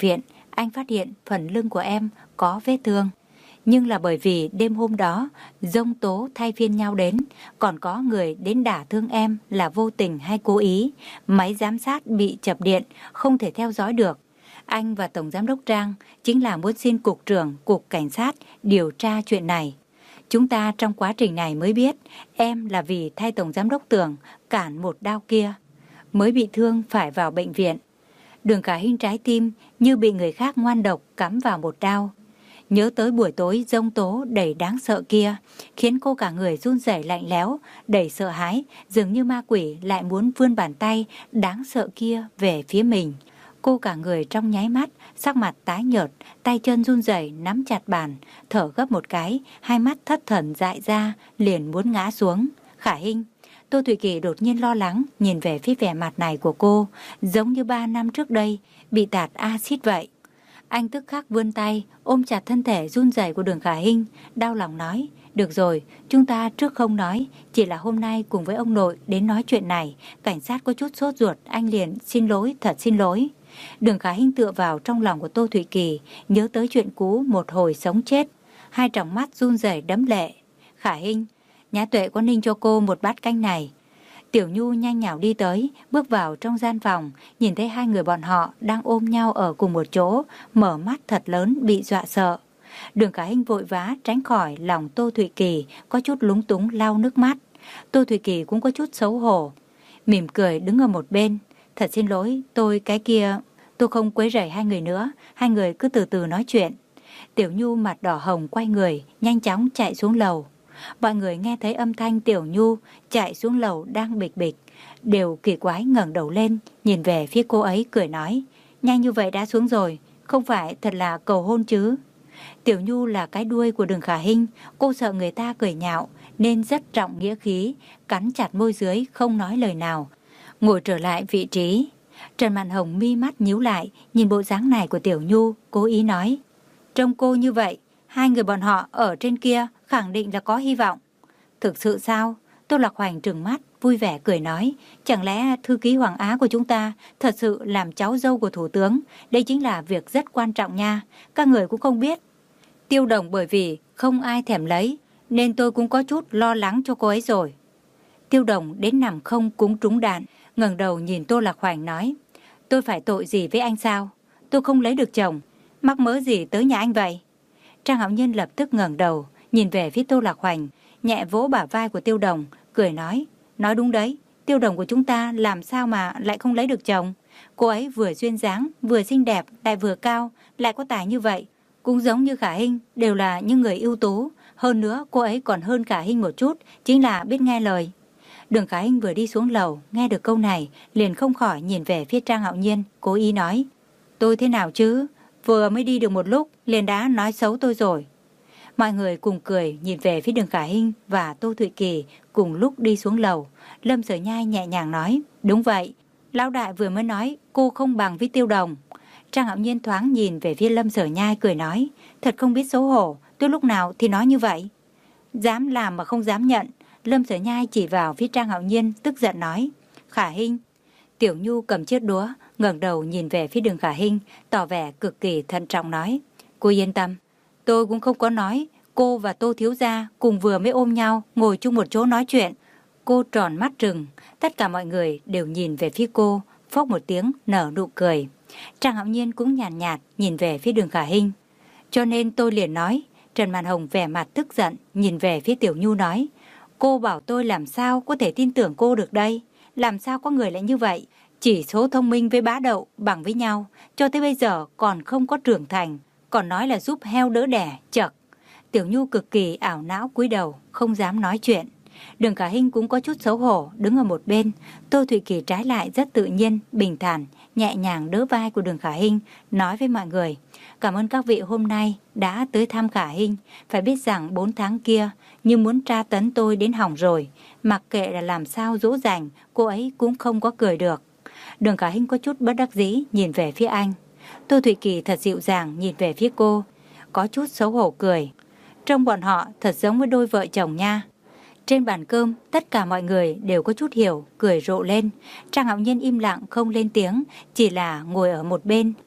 anh phát hiện phần lưng của em có vết thương. Nhưng là bởi vì đêm hôm đó giông tố thay phiên nhau đến, còn có người đến đả thương em là vô tình hay cố ý. Máy giám sát bị chập điện, không thể theo dõi được. Anh và Tổng Giám đốc Trang chính là muốn xin Cục trưởng Cục Cảnh sát điều tra chuyện này. Chúng ta trong quá trình này mới biết em là vì thay Tổng Giám đốc Tưởng cản một đao kia mới bị thương phải vào bệnh viện. Đường Khả Hinh trái tim như bị người khác ngoan độc cắm vào một đao. Nhớ tới buổi tối giông tố đầy đáng sợ kia, khiến cô cả người run rẩy lạnh lẽo, đầy sợ hãi, dường như ma quỷ lại muốn vươn bàn tay đáng sợ kia về phía mình. Cô cả người trong nháy mắt, sắc mặt tái nhợt, tay chân run rẩy nắm chặt bàn, thở gấp một cái, hai mắt thất thần dại ra, liền muốn ngã xuống. Khả Hinh. Tô Thụy Kỳ đột nhiên lo lắng nhìn về phía vẻ mặt này của cô, giống như ba năm trước đây bị tạt axit vậy. Anh tức khắc vươn tay ôm chặt thân thể run rẩy của Đường Khả Hinh, đau lòng nói: "Được rồi, chúng ta trước không nói, chỉ là hôm nay cùng với ông nội đến nói chuyện này, cảnh sát có chút sốt ruột, anh liền xin lỗi, thật xin lỗi." Đường Khả Hinh tựa vào trong lòng của Tô Thụy Kỳ, nhớ tới chuyện cũ một hồi sống chết, hai tròng mắt run rẩy đẫm lệ. "Khả Hinh, Nhã Tuệ có ninh cho cô một bát canh này." Tiểu Nhu nhanh nhảu đi tới, bước vào trong gian phòng, nhìn thấy hai người bọn họ đang ôm nhau ở cùng một chỗ, mở mắt thật lớn bị dọa sợ. Đường Khả Hinh vội vã tránh khỏi lòng Tô Thụy Kỳ, có chút lúng túng lau nước mắt. Tô Thụy Kỳ cũng có chút xấu hổ, mỉm cười đứng ở một bên. "Thật xin lỗi, tôi cái kia, tôi không quấy rầy hai người nữa, hai người cứ từ từ nói chuyện." Tiểu Nhu mặt đỏ hồng quay người, nhanh chóng chạy xuống lầu. Mọi người nghe thấy âm thanh Tiểu Nhu chạy xuống lầu đang bịch bịch, đều kỳ quái ngẩng đầu lên, nhìn về phía cô ấy cười nói: "Nhanh như vậy đã xuống rồi, không phải thật là cầu hôn chứ?" Tiểu Nhu là cái đuôi của Đường Khả Hinh, cô sợ người ta cười nhạo nên rất trọng nghĩa khí, cắn chặt môi dưới không nói lời nào, ngồi trở lại vị trí. Trần Mạn Hồng mi mắt nhíu lại, nhìn bộ dáng này của Tiểu Nhu, cố ý nói: "Trông cô như vậy, hai người bọn họ ở trên kia khẳng định là có hy vọng." "Thực sự sao?" Tô Lạc Hoành trừng mắt, vui vẻ cười nói: "Chẳng lẽ thư ký Hoàng Á của chúng ta thật sự làm cháu dâu của Thủ tướng? Đây chính là việc rất quan trọng nha, các người cũng không biết." Tiêu Đồng bởi vì không ai thèm lấy, nên tôi cũng có chút lo lắng cho cô ấy rồi. Tiêu Đồng đến nằm không cũng trúng đạn, ngẩng đầu nhìn Tô Lạc Hoành nói: "Tôi phải tội gì với anh sao? Tôi không lấy được chồng, mắc mớ gì tới nhà anh vậy?" Trang Hạo Nhiên lập tức ngẩng đầu, nhìn về phía Tô Lạc Hoành, nhẹ vỗ bả vai của Tiêu Đồng, cười nói: "Nói đúng đấy, Tiêu Đồng của chúng ta làm sao mà lại không lấy được chồng? Cô ấy vừa duyên dáng, vừa xinh đẹp, lại vừa cao, lại có tài như vậy. Cũng giống như Khả Hinh, đều là những người ưu tú. Hơn nữa, cô ấy còn hơn Khả Hinh một chút, chính là biết nghe lời." Đường Khả Hinh vừa đi xuống lầu, nghe được câu này, liền không khỏi nhìn về phía Trang Hạo Nhiên, cố ý nói: "Tôi thế nào chứ? Vừa mới đi được một lúc, liền đã nói xấu tôi rồi." Mọi người cùng cười nhìn về phía Đường Khả Hinh và Tô Thụy Kỳ cùng lúc đi xuống lầu. Lâm Sở Nhai nhẹ nhàng nói: "Đúng vậy, lão đại vừa mới nói cô không bằng với Tiêu Đồng." Trang Hạo Nhiên thoáng nhìn về phía Lâm Sở Nhai cười nói: "Thật không biết xấu hổ, tôi lúc nào thì nói như vậy?" "Dám làm mà không dám nhận." Lâm Sở Nhai chỉ vào phía Trang Hạo Nhiên tức giận nói: "Khả Hinh." Tiểu Nhu cầm chiếc đũa, ngẩng đầu nhìn về phía Đường Khả Hinh, tỏ vẻ cực kỳ thận trọng nói: "Cô yên tâm, tôi cũng không có nói cô và Tô thiếu gia cùng vừa mới ôm nhau ngồi chung một chỗ nói chuyện." Cô tròn mắt trừng, tất cả mọi người đều nhìn về phía cô, phốc một tiếng nở nụ cười. Trang Hạo Nhiên cũng nhàn nhạt, nhạt nhìn về phía Đường Khả Hinh: "Cho nên tôi liền nói." Trần Mạn Hồng vẻ mặt tức giận nhìn về phía Tiểu Nhu nói: "Cô bảo tôi làm sao có thể tin tưởng cô được đây? Làm sao có người lại như vậy? Chỉ số thông minh với bá đậu bằng với nhau, cho tới bây giờ còn không có trưởng thành, còn nói là giúp heo đỡ đẻ, chậc." Tiểu Nhu cực kỳ ảo não cúi đầu, không dám nói chuyện. Đường Khả Hinh cũng có chút xấu hổ, đứng ở một bên. Tô Thụy Kỳ trái lại rất tự nhiên, bình thản, nhẹ nhàng đỡ vai của Đường Khả Hinh, nói với mọi người: "Cảm ơn các vị hôm nay đã tới thăm Khả Hinh. Phải biết rằng bốn tháng kia như muốn tra tấn tôi đến hỏng rồi. Mặc kệ là làm sao dỗ dành, cô ấy cũng không có cười được." Đường Khả Hinh có chút bất đắc dĩ nhìn về phía anh. Tô Thụy Kỳ thật dịu dàng nhìn về phía cô, có chút xấu hổ cười: "Trông bọn họ thật giống với đôi vợ chồng nha." Trên bàn cơm, tất cả mọi người đều có chút hiểu, cười rộ lên. Trang Hạo Nhiên im lặng không lên tiếng, chỉ là ngồi ở một bên.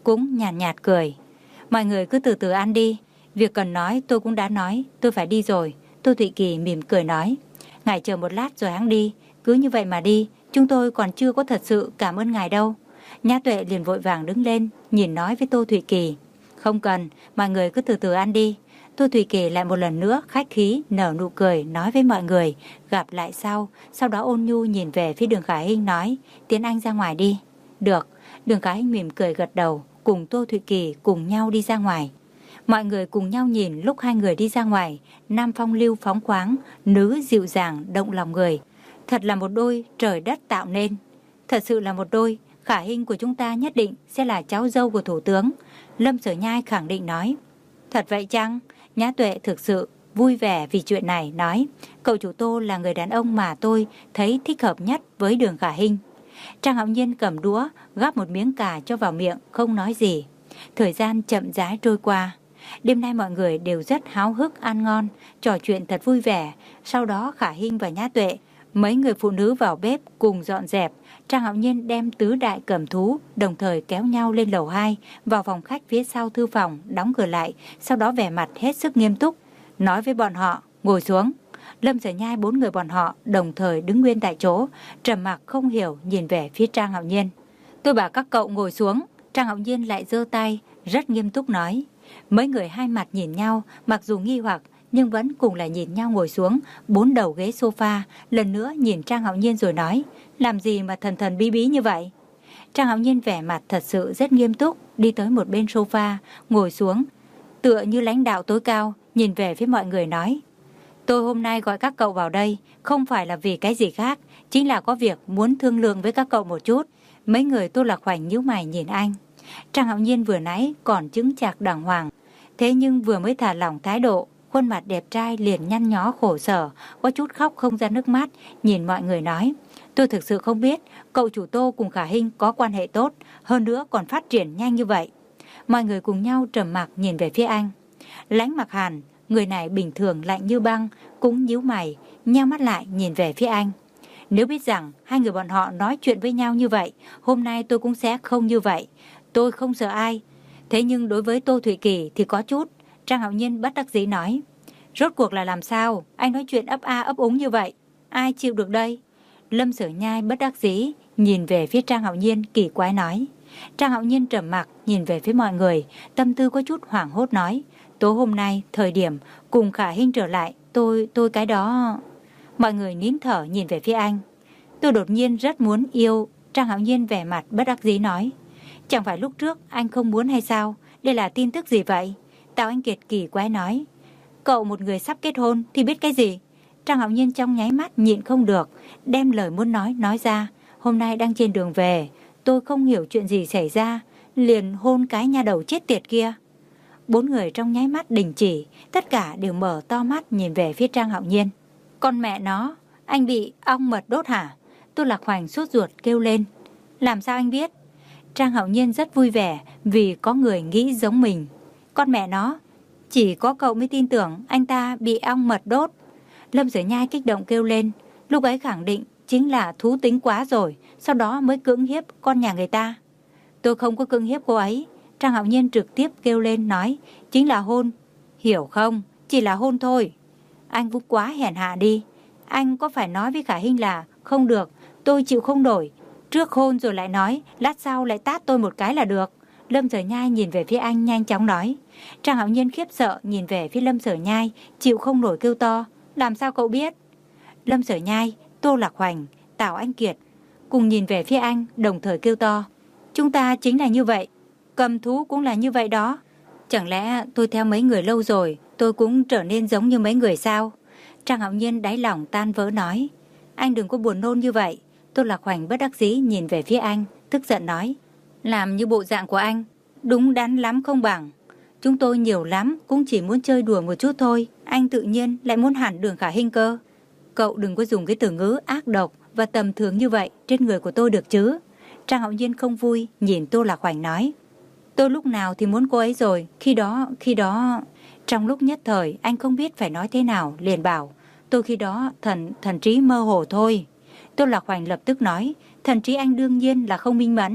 cũng nhàn nhạt, nhạt cười. Mọi người cứ từ từ ăn đi. Việc cần nói tôi cũng đã nói, tôi phải đi rồi. Tô Thụy Kỳ mỉm cười nói. Ngài chờ một lát rồi hẵng đi. Cứ như vậy mà đi, chúng tôi còn chưa có thật sự cảm ơn ngài đâu. Nhã Tuệ liền vội vàng đứng lên, nhìn nói với Tô Thụy Kỳ. Không cần, mọi người cứ từ từ ăn đi. Tô Thụy Kỳ lại một lần nữa khách khí nở nụ cười nói với mọi người. Gặp lại sau. Sau đó ôn nhu nhìn về phía Đường Khả Hinh nói. Tiến anh ra ngoài đi. Được. Đường Khả Hinh mỉm cười gật đầu, cùng Tô Thụy Kỳ cùng nhau đi ra ngoài. Mọi người cùng nhau nhìn lúc hai người đi ra ngoài. Nam phong lưu phóng khoáng, nữ dịu dàng động lòng người. Thật là một đôi trời đất tạo nên. Thật sự là một đôi. Khả Hinh của chúng ta nhất định sẽ là cháu dâu của thủ tướng. Lâm Sở Nhai khẳng định nói. Thật vậy chăng? Nhã Tuệ thực sự vui vẻ vì chuyện này, nói. Cậu chủ Tô là người đàn ông mà tôi thấy thích hợp nhất với Đường Khả Hinh. Trang Hạo Nhiên cầm đũa gắp một miếng cà cho vào miệng, không nói gì. Thời gian chậm rãi trôi qua. Đêm nay mọi người đều rất háo hức ăn ngon, trò chuyện thật vui vẻ. Sau đó Khả Hinh và Nhã Tuệ, mấy người phụ nữ vào bếp cùng dọn dẹp. Trang Hạo Nhiên đem tứ đại cẩm thú đồng thời kéo nhau lên lầu hai, vào phòng khách phía sau thư phòng, đóng cửa lại. Sau đó vẻ mặt hết sức nghiêm túc, nói với bọn họ, ngồi xuống. Lâm Sở Nhai bốn người bọn họ đồng thời đứng nguyên tại chỗ, trầm mặc không hiểu nhìn về phía Trang Hạo Nhiên. Tôi bảo các cậu ngồi xuống. Trang Hạo Nhiên lại giơ tay, rất nghiêm túc nói. Mấy người hai mặt nhìn nhau, mặc dù nghi hoặc nhưng vẫn cùng là nhìn nhau ngồi xuống bốn đầu ghế sofa, lần nữa nhìn Trang Hạo Nhiên rồi nói. Làm gì mà thần thần bí bí như vậy? Trang Hạo Nhiên vẻ mặt thật sự rất nghiêm túc, đi tới một bên sofa, ngồi xuống, tựa như lãnh đạo tối cao, nhìn về phía mọi người nói. Tôi hôm nay gọi các cậu vào đây, không phải là vì cái gì khác, chính là có việc muốn thương lượng với các cậu một chút. Mấy người Tô Lạc Khoảnh nhíu mày nhìn anh. Trang Hạo Nhiên vừa nãy còn chứng chạc đàng hoàng, thế nhưng vừa mới thả lỏng thái độ, khuôn mặt đẹp trai liền nhăn nhó khổ sở, có chút khóc không ra nước mắt, nhìn mọi người nói. Tôi thực sự không biết cậu chủ Tô cùng Khả Hinh có quan hệ tốt, hơn nữa còn phát triển nhanh như vậy. Mọi người cùng nhau trầm mặc nhìn về phía anh. Lãnh Mặc Hàn, người này bình thường lạnh như băng, cũng nhíu mày, nheo mắt lại nhìn về phía anh. Nếu biết rằng hai người bọn họ nói chuyện với nhau như vậy, hôm nay tôi cũng sẽ không như vậy. Tôi không sợ ai. Thế nhưng đối với Tô Thụy Kỳ thì có chút. Trang Hạo Nhiên bất đắc dĩ nói. Rốt cuộc là làm sao? Anh nói chuyện ấp a ấp úng như vậy. Ai chịu được đây? Lâm Sở Nhai bất đắc dĩ nhìn về phía Trang Hạo Nhiên kỳ quái nói. Trang Hạo Nhiên trầm mặc nhìn về phía mọi người, tâm tư có chút hoảng hốt nói. Tối hôm nay, thời điểm cùng Khả Hinh trở lại, tôi, tôi cái đó... Mọi người nín thở nhìn về phía anh. Tôi đột nhiên rất muốn yêu. Trang Hạo Nhiên vẻ mặt bất đắc dĩ nói. Chẳng phải lúc trước anh không muốn hay sao? Đây là tin tức gì vậy? Tào Anh Kiệt kỳ quái nói. Cậu một người sắp kết hôn thì biết cái gì? Trang Hạo Nhiên trong nháy mắt nhịn không được, đem lời muốn nói nói ra. Hôm nay đang trên đường về, tôi không hiểu chuyện gì xảy ra, liền hôn cái nha đầu chết tiệt kia. Bốn người trong nháy mắt đình chỉ, tất cả đều mở to mắt nhìn về phía Trang Hạo Nhiên. Con mẹ nó, anh bị ong mật đốt hả? Tô Lạc Khoảnh sốt ruột kêu lên. Làm sao anh biết? Trang Hạo Nhiên rất vui vẻ vì có người nghĩ giống mình. Con mẹ nó, chỉ có cậu mới tin tưởng anh ta bị ong mật đốt. Lâm Sở Nhai kích động kêu lên. Lúc ấy khẳng định chính là thú tính quá rồi, sau đó mới cưỡng hiếp con nhà người ta. Tôi không có cưỡng hiếp cô ấy. Trang Hạo Nhiên trực tiếp kêu lên nói. Chính là hôn. Hiểu không? Chỉ là hôn thôi. Anh cũng quá hèn hạ đi. Anh có phải nói với Khả Hinh là không được, tôi chịu không nổi. Trước hôn rồi lại nói, lát sau lại tát tôi một cái là được. Lâm Sở Nhai nhìn về phía anh nhanh chóng nói. Trang Hạo Nhiên khiếp sợ nhìn về phía Lâm Sở Nhai, chịu không nổi kêu to. Làm sao cậu biết? Lâm Sở Nhai, Tô Lạc Khoảnh, Tào Anh Kiệt cùng nhìn về phía anh, đồng thời kêu to. Chúng ta chính là như vậy. Cầm thú cũng là như vậy đó. Chẳng lẽ tôi theo mấy người lâu rồi, tôi cũng trở nên giống như mấy người sao? Trang Hạo Nhiên đáy lòng tan vỡ nói. Anh đừng có buồn nôn như vậy. Tô Lạc Khoảnh bất đắc dĩ nhìn về phía anh, tức giận nói. Làm như bộ dạng của anh, đúng đắn lắm không bằng. Chúng tôi nhiều lắm, cũng chỉ muốn chơi đùa một chút thôi. Anh tự nhiên lại muốn hẳn Đường Khả Hinh cơ. Cậu đừng có dùng cái từ ngữ ác độc và tầm thường như vậy trên người của tôi được chứ. Trang Hạo Nhiên không vui, nhìn Tô Lạc Khoảnh nói. Tôi lúc nào thì muốn cô ấy rồi. Khi đó, khi đó... Trong lúc nhất thời, anh không biết phải nói thế nào, liền bảo. Tôi khi đó thần, thần trí mơ hồ thôi. Tô Lạc Khoảnh lập tức nói. Thần trí anh đương nhiên là không minh mẫn.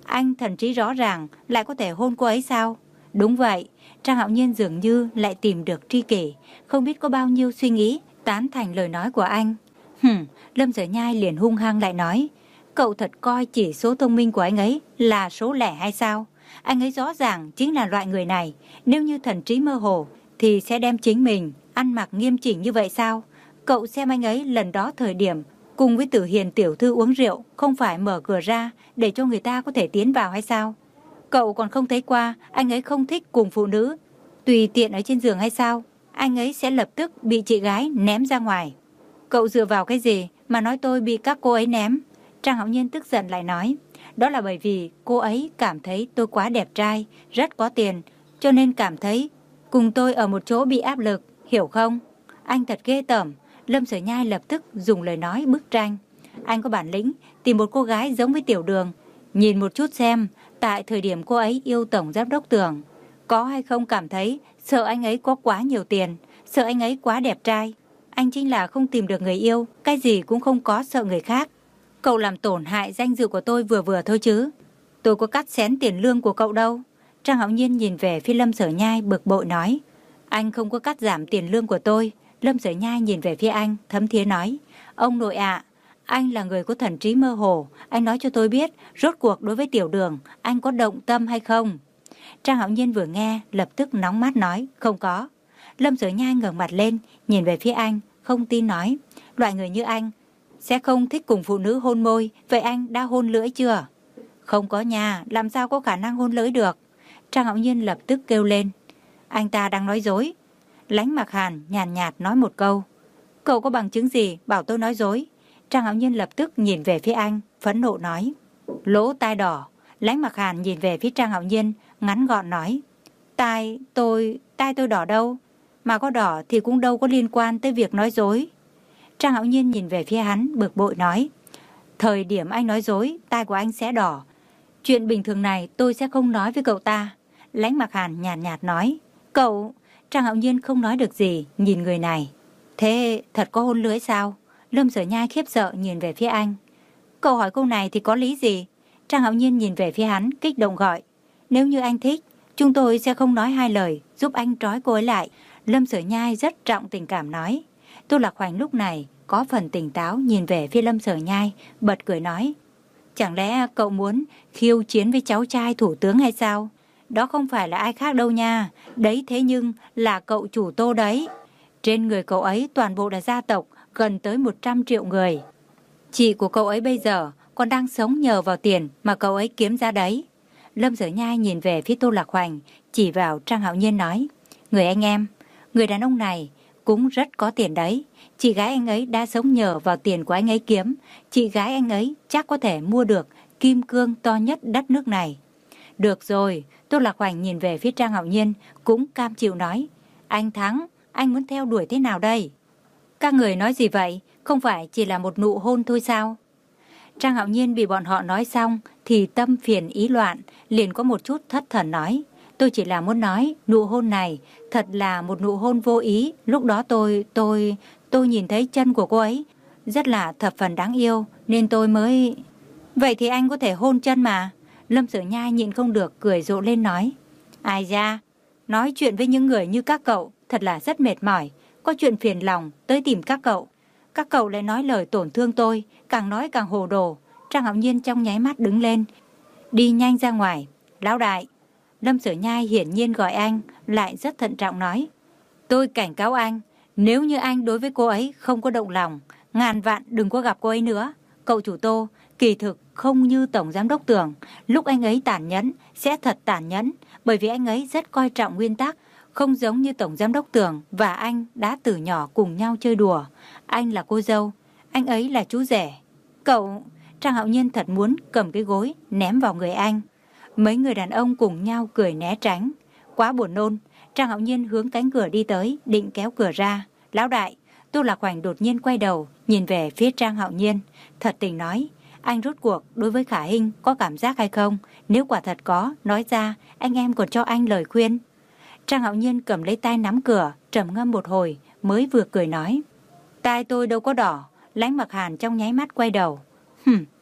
Anh thần trí rõ ràng lại có thể hôn cô ấy sao? Đúng vậy. Trang Hạo Nhiên dường như lại tìm được tri kỷ, không biết có bao nhiêu suy nghĩ tán thành lời nói của anh. Hừm, Lâm Sở Nhai liền hung hăng lại nói, cậu thật coi chỉ số thông minh của anh ấy là số lẻ hay sao? Anh ấy rõ ràng chính là loại người này, nếu như thần trí mơ hồ thì sẽ đem chính mình ăn mặc nghiêm chỉnh như vậy sao? Cậu xem anh ấy lần đó thời điểm cùng với Tử Hiền tiểu thư uống rượu, không phải mở cửa ra để cho người ta có thể tiến vào hay sao? Cậu còn không thấy qua anh ấy không thích cùng phụ nữ tùy tiện ở trên giường hay sao? Anh ấy sẽ lập tức bị chị gái ném ra ngoài. Cậu dựa vào cái gì mà nói tôi bị các cô ấy ném? Trang Hạo Nhiên tức giận lại nói, đó là bởi vì cô ấy cảm thấy tôi quá đẹp trai, rất có tiền, cho nên cảm thấy cùng tôi ở một chỗ bị áp lực, hiểu không? Anh thật ghê tởm. Lâm Sở Nhai lập tức dùng lời nói bức tranh. Anh có bản lĩnh tìm một cô gái giống với Tiểu Đường, nhìn một chút xem tại thời điểm cô ấy yêu tổng giám đốc Tưởng, có hay không cảm thấy sợ anh ấy có quá nhiều tiền, sợ anh ấy quá đẹp trai. Anh chính là không tìm được người yêu, cái gì cũng không có, sợ người khác. Cậu làm tổn hại danh dự của tôi vừa vừa thôi chứ. Tôi có cắt xén tiền lương của cậu đâu. Trang Hạo Nhiên nhìn về phía Lâm Sở Nhai bực bội nói, anh không có cắt giảm tiền lương của tôi. Lâm Sở Nhai nhìn về phía anh, thấm thía nói, ông nội ạ, anh là người có thần trí mơ hồ, anh nói cho tôi biết, rốt cuộc đối với Tiểu Đường, anh có động tâm hay không? Trang Hạo Nhiên vừa nghe, lập tức nóng mắt nói, không có. Lâm Sở Nhai ngẩng mặt lên, nhìn về phía anh, không tin nói, loại người như anh sẽ không thích cùng phụ nữ hôn môi, vậy anh đã hôn lưỡi chưa? Không có nha, làm sao có khả năng hôn lưỡi được? Trang Hạo Nhiên lập tức kêu lên, anh ta đang nói dối. Lánh Mặc Hàn nhàn nhạt nói một câu, cậu có bằng chứng gì bảo tôi nói dối? Trang Hạo Nhiên lập tức nhìn về phía anh, phẫn nộ nói, lỗ tai đỏ. Lánh Mặc Hàn nhìn về phía Trang Hạo Nhiên, ngắn gọn nói, tai tôi, tai tôi đỏ đâu? Mà có đỏ thì cũng đâu có liên quan tới việc nói dối. Trang Hạo Nhiên nhìn về phía hắn, bực bội nói, thời điểm anh nói dối, tai của anh sẽ đỏ. Chuyện bình thường này tôi sẽ không nói với cậu ta. Lánh Mặc Hàn nhàn nhạt nói, cậu... Trang Hạo Nhiên không nói được gì, nhìn người này. Thế thật có hôn lưới sao? Lâm Sở Nhai khiếp sợ nhìn về phía anh. Cậu hỏi câu này thì có lý gì? Trang Hạo Nhiên nhìn về phía hắn, kích động gọi, nếu như anh thích, chúng tôi sẽ không nói hai lời, giúp anh trói cô ấy lại. Lâm Sở Nhai rất trọng tình cảm nói. Tô Lạc Hoành lúc này có phần tỉnh táo nhìn về phía Lâm Sở Nhai, bật cười nói, chẳng lẽ cậu muốn khiêu chiến với cháu trai thủ tướng hay sao? Đó không phải là ai khác đâu nha, đấy thế nhưng là cậu chủ Tô đấy. Trên người cậu ấy toàn bộ là gia tộc, gần tới một trăm triệu người. Chị của cậu ấy bây giờ còn đang sống nhờ vào tiền mà cậu ấy kiếm ra đấy. Lâm Sở Nhai nhìn về phía Tô Lạc Hoành, chỉ vào Trang Hạo Nhiên nói, người anh em, người đàn ông này cũng rất có tiền đấy. Chị gái anh ấy đã sống nhờ vào tiền của anh ấy kiếm. Chị gái anh ấy chắc có thể mua được kim cương to nhất đất nước này. Được rồi, Tô Lạc Hoành nhìn về phía Trang Hạo Nhiên, cũng cam chịu nói, anh thắng, anh muốn theo đuổi thế nào đây? Các người nói gì vậy? Không phải chỉ là một nụ hôn thôi sao? Trang Hạo Nhiên bị bọn họ nói xong thì tâm phiền ý loạn, liền có một chút thất thần nói, tôi chỉ là muốn nói nụ hôn này thật là một nụ hôn vô ý. Lúc đó tôi, tôi, tôi nhìn thấy chân của cô ấy rất là thập phần đáng yêu nên tôi mới... Vậy thì anh có thể hôn chân mà. Lâm Sở Nhai nhịn không được cười rộ lên nói, ai da, nói chuyện với những người như các cậu thật là rất mệt mỏi, có chuyện phiền lòng tới tìm các cậu. Các cậu lại nói lời tổn thương tôi, càng nói càng hồ đồ. Trang Hạo Nhiên trong nháy mắt đứng lên, đi nhanh ra ngoài. Lão đại. Lâm Sở Nhai hiển nhiên gọi anh, lại rất thận trọng nói, tôi cảnh cáo anh, nếu như anh đối với cô ấy không có động lòng, ngàn vạn đừng có gặp cô ấy nữa. Cậu chủ Tô kỳ thực không như tổng giám đốc Tưởng, lúc anh ấy tàn nhẫn sẽ thật tàn nhẫn, bởi vì anh ấy rất coi trọng nguyên tắc, không giống như tổng giám đốc Tưởng và anh đã từ nhỏ cùng nhau chơi đùa. Anh là cô dâu, anh ấy là chú rể. Cậu... Trang Hạo Nhiên thật muốn cầm cái gối ném vào người anh. Mấy người đàn ông cùng nhau cười né tránh. Quá buồn nôn. Trang Hạo Nhiên hướng cánh cửa đi tới, định kéo cửa ra. Lão đại. Tô Lạc Hoành đột nhiên quay đầu, nhìn về phía Trang Hạo Nhiên, thật tình nói, anh rốt cuộc đối với Khả Hinh có cảm giác hay không? Nếu quả thật có, nói ra, anh em còn cho anh lời khuyên. Trang Hạo Nhiên cầm lấy tay nắm cửa, trầm ngâm một hồi, mới vừa cười nói, tai tôi đâu có đỏ. Lánh Mặc Hàn trong nháy mắt quay đầu. Hừm,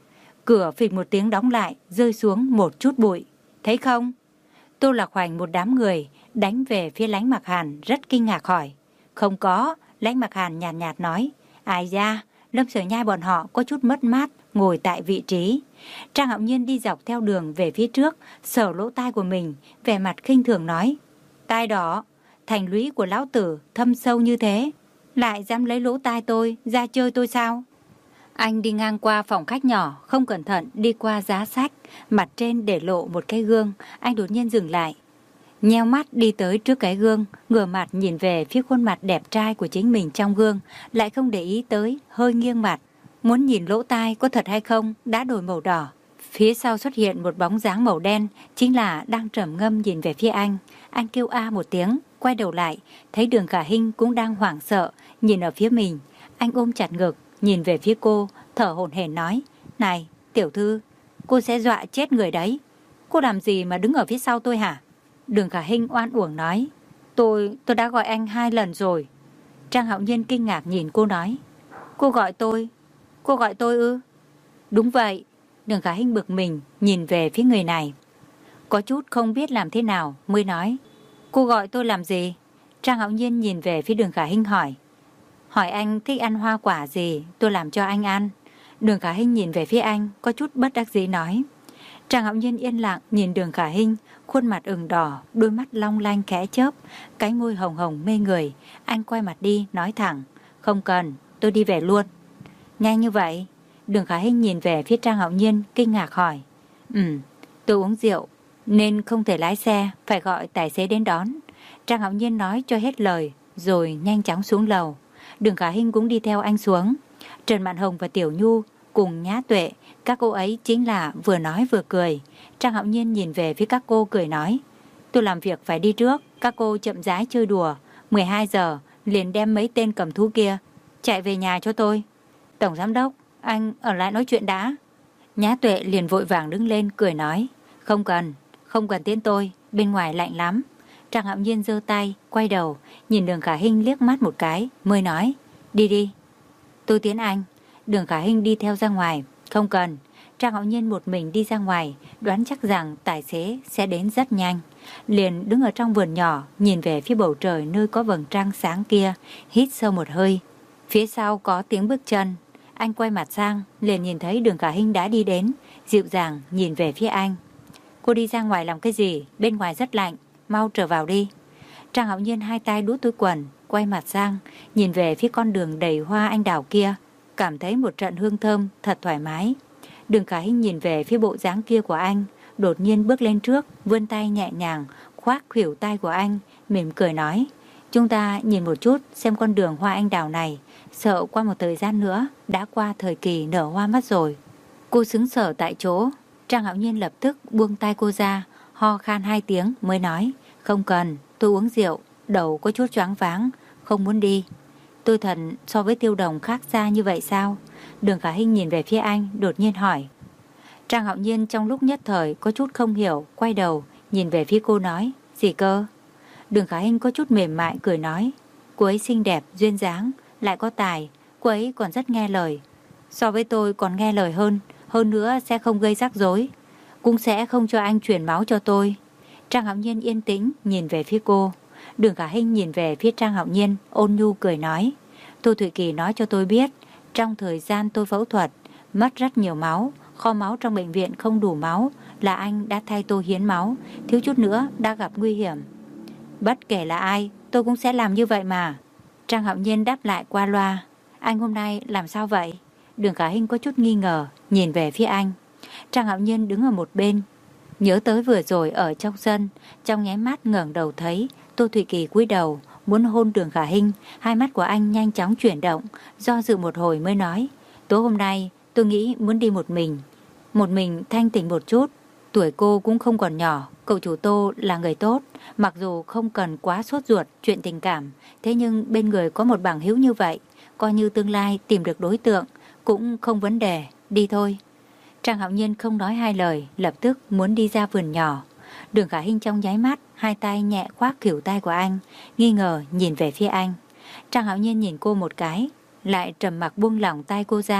Cửa phịch một tiếng đóng lại, rơi xuống một chút bụi. Thấy không? Tô Lạc Hoành một đám người đánh về phía Lãnh Mặc Hàn, rất kinh ngạc hỏi. Không có. Lãnh Mặc Hàn nhạt nhạt nói. Ai da, Lâm Sở Nhai bọn họ có chút mất mát, ngồi tại vị trí. Trang Hạo Nhiên đi dọc theo đường về phía trước, sờ lỗ tai của mình, vẻ mặt khinh thường nói. Tai đỏ, thành lũy của lão tử thâm sâu như thế, lại dám lấy lỗ tai tôi ra chơi tôi sao? Anh đi ngang qua phòng khách nhỏ, không cẩn thận đi qua giá sách, mặt trên để lộ một cái gương, anh đột nhiên dừng lại. Nheo mắt đi tới trước cái gương, ngửa mặt nhìn về phía khuôn mặt đẹp trai của chính mình trong gương, lại không để ý tới, hơi nghiêng mặt. Muốn nhìn lỗ tai có thật hay không, đã đổi màu đỏ. Phía sau xuất hiện một bóng dáng màu đen, chính là đang trầm ngâm nhìn về phía anh. Anh kêu a một tiếng, quay đầu lại, thấy Đường Khả Hinh cũng đang hoảng sợ, nhìn ở phía mình. Anh ôm chặt ngực, nhìn về phía cô, thở hổn hển nói. Này, tiểu thư, cô sẽ dọa chết người đấy. Cô làm gì mà đứng ở phía sau tôi hả? Đường Khả Hinh oan uổng nói. Tôi, tôi đã gọi anh hai lần rồi. Trang Hạo Nhiên kinh ngạc nhìn cô nói. Cô gọi tôi? Cô gọi tôi ư? Đúng vậy. Đường Khả Hinh bực mình nhìn về phía người này, có chút không biết làm thế nào mới nói. Cô gọi tôi làm gì? Trang Hạo Nhiên nhìn về phía Đường Khả Hinh hỏi. Hỏi anh thích ăn hoa quả gì, tôi làm cho anh ăn. Đường Khả Hinh nhìn về phía anh, có chút bất đắc dĩ nói. Trang Hạo Nhiên yên lặng nhìn Đường Khả Hinh, khuôn mặt ửng đỏ, đôi mắt long lanh khẽ chớp, cái môi hồng hồng mê người. Anh quay mặt đi nói thẳng. Không cần, tôi đi về luôn. Nhanh như vậy? Đường Khả Hinh nhìn về phía Trang Hạo Nhiên kinh ngạc hỏi. Ừ, tôi uống rượu nên không thể lái xe, phải gọi tài xế đến đón. Trang Hạo Nhiên nói cho hết lời rồi nhanh chóng xuống lầu. Đường Khả Hinh cũng đi theo anh xuống. Trần Mạn Hồng và Tiểu Nhu cùng Nhã Tuệ, các cô ấy chính là vừa nói vừa cười. Trang Hạo Nhiên nhìn về phía các cô cười nói. Tôi làm việc phải đi trước, các cô chậm rãi chơi đùa. mười hai giờ liền đem mấy tên cầm thú kia chạy về nhà cho tôi. Tổng giám đốc, anh ở lại nói chuyện đã. Nhã Tuệ liền vội vàng đứng lên cười nói. Không cần, không cần tiễn tôi, bên ngoài lạnh lắm. Trang Hạo Nhiên giơ tay, quay đầu, nhìn Đường Khả Hinh liếc mắt một cái, mới nói. Đi đi. Tôi tiễn anh. Đường Khả Hinh đi theo ra ngoài. Không cần. Trang Hạo Nhiên một mình đi ra ngoài, đoán chắc rằng tài xế sẽ đến rất nhanh. Liền đứng ở trong vườn nhỏ, nhìn về phía bầu trời nơi có vầng trăng sáng kia, hít sâu một hơi. Phía sau có tiếng bước chân. Anh quay mặt sang, liền nhìn thấy Đường Khả Hinh đã đi đến, dịu dàng nhìn về phía anh. Cô đi ra ngoài làm cái gì? Bên ngoài rất lạnh, mau trở vào đi. Trang Hạo Nhiên hai tay đút túi quần, quay mặt sang, nhìn về phía con đường đầy hoa anh đào kia, cảm thấy một trận hương thơm thật thoải mái. Đường Khả Hinh nhìn về phía bộ dáng kia của anh, đột nhiên bước lên trước, vươn tay nhẹ nhàng khoác khuỷu tay của anh, mỉm cười nói. Chúng ta nhìn một chút xem con đường hoa anh đào này, sợ qua một thời gian nữa đã qua thời kỳ nở hoa mất rồi. Cô sững sờ tại chỗ. Trang Hạo Nhiên lập tức buông tay cô ra, ho khan hai tiếng mới nói. Không cần, tôi uống rượu, đầu có chút choáng váng, không muốn đi. Tôi thần so với Tiêu Đồng khác xa như vậy sao? Đường Khả Hinh nhìn về phía anh, đột nhiên hỏi. Trang Hạo Nhiên trong lúc nhất thời có chút không hiểu, quay đầu nhìn về phía cô nói. Gì cơ? Đường Khả Hinh có chút mềm mại cười nói. Cô ấy xinh đẹp, duyên dáng, lại có tài, cô ấy còn rất nghe lời. So với tôi còn nghe lời hơn, hơn nữa sẽ không gây rắc rối, cũng sẽ không cho anh chuyển máu cho tôi. Trang Hạo Nhiên yên tĩnh nhìn về phía cô. Đường Khả Hinh nhìn về phía Trang Hạo Nhiên, ôn nhu cười nói. Tô Thụy Kỳ nói cho tôi biết, trong thời gian tôi phẫu thuật, mất rất nhiều máu, kho máu trong bệnh viện không đủ máu, là anh đã thay tôi hiến máu, thiếu chút nữa đã gặp nguy hiểm. Bất kể là ai, tôi cũng sẽ làm như vậy mà. Trang Hạo Nhiên đáp lại qua loa. Anh hôm nay làm sao vậy? Đường Khả Hinh có chút nghi ngờ, nhìn về phía anh. Trang Hạo Nhiên đứng ở một bên, nhớ tới vừa rồi ở trong sân, trong nháy mắt ngẩng đầu thấy Tô Thụy Kỳ cúi đầu muốn hôn Đường Khả Hinh. Hai mắt của anh nhanh chóng chuyển động, do dự một hồi mới nói. Tối hôm nay tôi nghĩ muốn đi một mình, một mình thanh tịnh một chút. Tuổi cô cũng không còn nhỏ, cậu chủ Tô là người tốt, mặc dù không cần quá sốt ruột chuyện tình cảm, thế nhưng bên người có một bằng hữu như vậy, coi như tương lai tìm được đối tượng cũng không vấn đề, đi thôi. Trang Hạo Nhiên không nói hai lời, lập tức muốn đi ra vườn nhỏ. Đường Khả Hinh trong nháy mắt, hai tay nhẹ khoác khuỷu tay của anh, nghi ngờ nhìn về phía anh. Trang Hạo Nhiên nhìn cô một cái, lại trầm mặc buông lỏng tay cô ra,